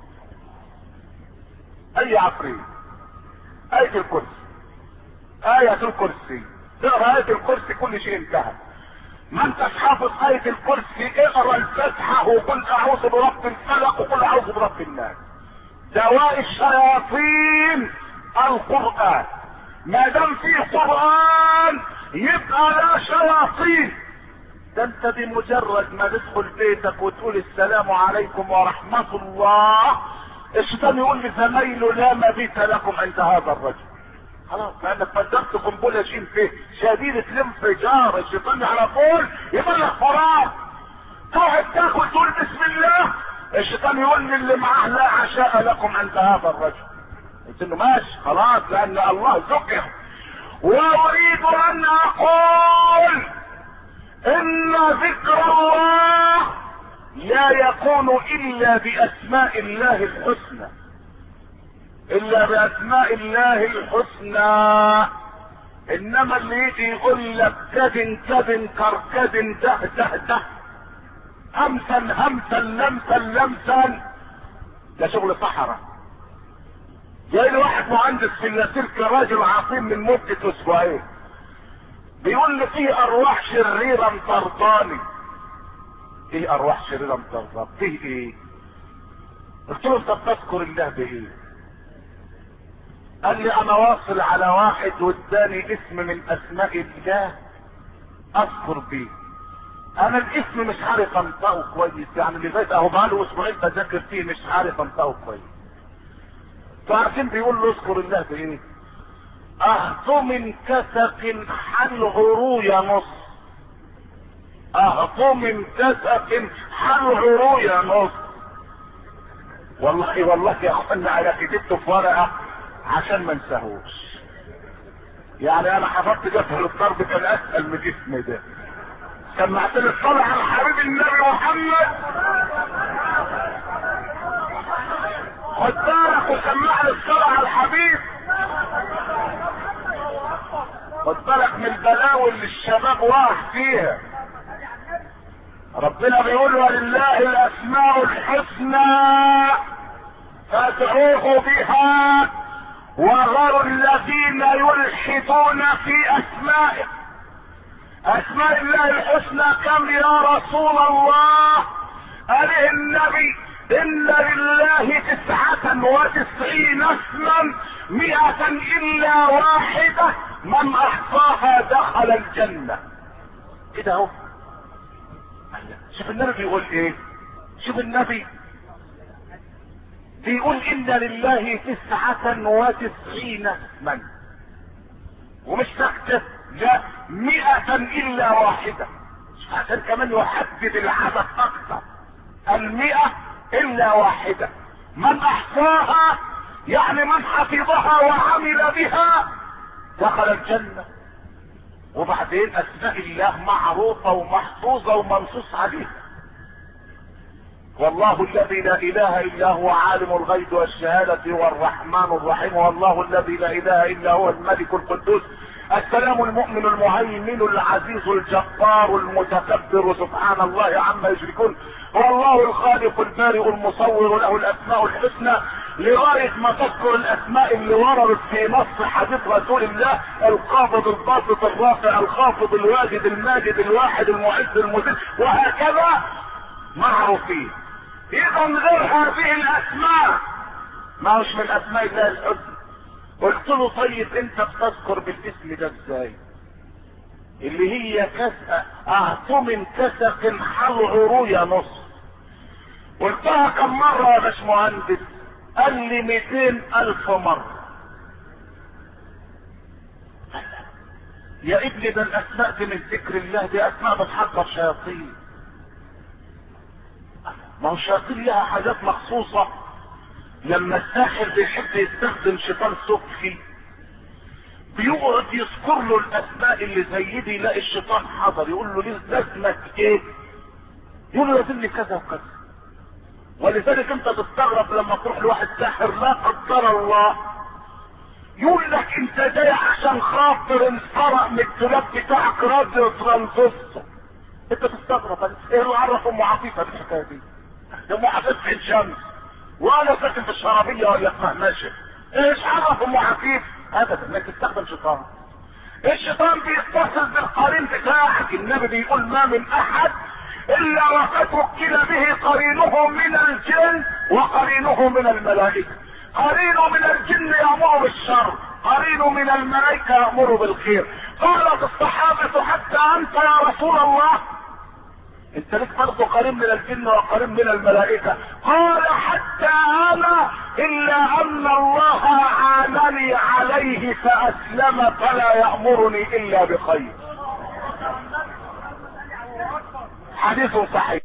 اي عفريت، آية الكرسي، آية الكرسي، تقرأ آية الكرسي كل شيء انتهى. ما انتش حافظ آية الكرسي اقرأ الفاتحة وقل اعوذ برب الفلق وقل اعوذ برب الناس. دواء الشياطين القرآن. ما دام فيه قرآن يبقى لا شياطين. ده انت بمجرد ما تدخل بيتك وتقول السلام عليكم ورحمة الله، الشيطان يقول لزمايله لا مبيت لكم عند هذا الرجل. خلاص، لانك فجرت قنبله شيء فيه شديده الانفجار. الشيطان على طول يبلغ فراغ. تقعد تاكل تقول بسم الله، الشيطان يقول للي معاه لا عشاء لكم عند هذا الرجل. قلت له ماشي خلاص لان الله ذكر. واريد ان اقول ان ذكر الله لا يكون الا باسماء الله الحسنى، الا باسماء الله الحسنى. انما اللي يجي يقول لك كد كد كركد ده ده ده همسا همسا لمسا لمسا، ده شغل صحراء. جاي لي واحد مهندس في اللاسلكي راجل عظيم من مدة اسبوعين بيقول لي في ارواح شريرة مطرداني. ايه ارواح شريرة مطرداني؟ فيه ايه؟ قلت له انت بتذكر الله بايه؟ قال لي انا واصل على واحد واداني اسم من اسماء الله اذكر بيه. انا الاسم مش عارف انطقه كويس، يعني لغايه اهو بقاله اسبوعين بذاكر فيه مش عارف انطقه كويس. فعارفين بيقول له اذكر الله بايه؟ اهط من كسف حله رويا نص. اهط من كسف حله رويا نص. والله والله يا اخوانا انا كتبته في ورقه عشان ما انساهوش. يعني انا حفظت جبهة الضرب كان اسهل من الاسم ده. سمعت لي الصلاة على حبيب النبي محمد، خد بالك وسمع لي الصلاة على الحبيب. خد بالك من البلاوي اللي الشباب واقع فيها. ربنا بيقول ولله الاسماء الحسنى فادعوه بها وذروا الذين يلحدون في اسمائه. اسماء الله الحسنى كم يا رسول الله؟ قال النبي ان لله تسعة وتسعين اسما مئة الا واحدة من احصاها دخل الجنة. كده اهو. شوف النبي بيقول ايه؟ شوف النبي بيقول ان لله تسعة وتسعين اسما، ومش سكتة لا، مئة الا واحدة، عشان كمان يحدد العدد اكثر. المئة الا واحدة، من احصاها يعني من حفظها وعمل بها دخل الجنة. وبعدين اسماء الله معروفة ومحفوظة ومنصوص عليها. والله الذي لا اله الا هو عالم الغيب والشهادة هو الرحمن الرحيم، والله الذي لا اله الا هو الملك القدوس السلام المؤمن المهيمن العزيز الجبار المتكبر سبحان الله عما يشركون، هو الله الخالق البارئ المصور له الاسماء الحسنى، لغاية ما تذكر الاسماء اللي وردت في نص حديث رسول الله: القابض الباسط الرافع الخافض الواجد الماجد الواحد المعز المذل، وهكذا معروفين. اذا غير هذه الاسماء ما هوش من اسماء الله الحسنى. قلت له طيب انت بتذكر بالاسم ده ازاي؟ اللي هي كسأ اعطو من كسق حل عروية نص. قلتها كم مرة يا باشمهندس؟ قال لي مئتين الف مرة. يا ابني ده الاسماء دي من ذكر الله، دي اسماء بتحضر شياطين. ما هو الشياطين لها حاجات مخصوصة. لما الساحر بيحب يستخدم شيطان سفلي بيقعد يذكر له الاسماء اللي زي دي، يلاقي الشيطان حضر يقول له ليه لازمك ايه؟ يقول له لازمني كذا وكذا. ولذلك انت تستغرب لما تروح لواحد ساحر لا قدر الله يقول لك انت جاي عشان خاطر انسرق من الدولاب بتاعك راديو ترانزستور. انت تستغرب ايه اللي عرف ام عفيفه بالحكايه دي؟ ده ام عفيفه في الشمس وانا ساكن في الشرابيه ولا في مهمشه. ايش عرف ام عفيف؟ ابدا انك تستخدم شيطان. الشيطان بيتصل بالقرين بتاعك. النبي بيقول ما من احد الا وقد وكل به قرينه من الجن وقرينه من الملائكه. قرينه من الجن يامر بالشر، قرينه من الملائكه يامر بالخير. قالت الصحابه حتى انت يا رسول الله؟ انت ليك برضه قرين من الجن وقرين من الملائكه. قال حتى انا الا ان الله عانني عليه فاسلم فلا يامرني الا بخير. حديث صحيح.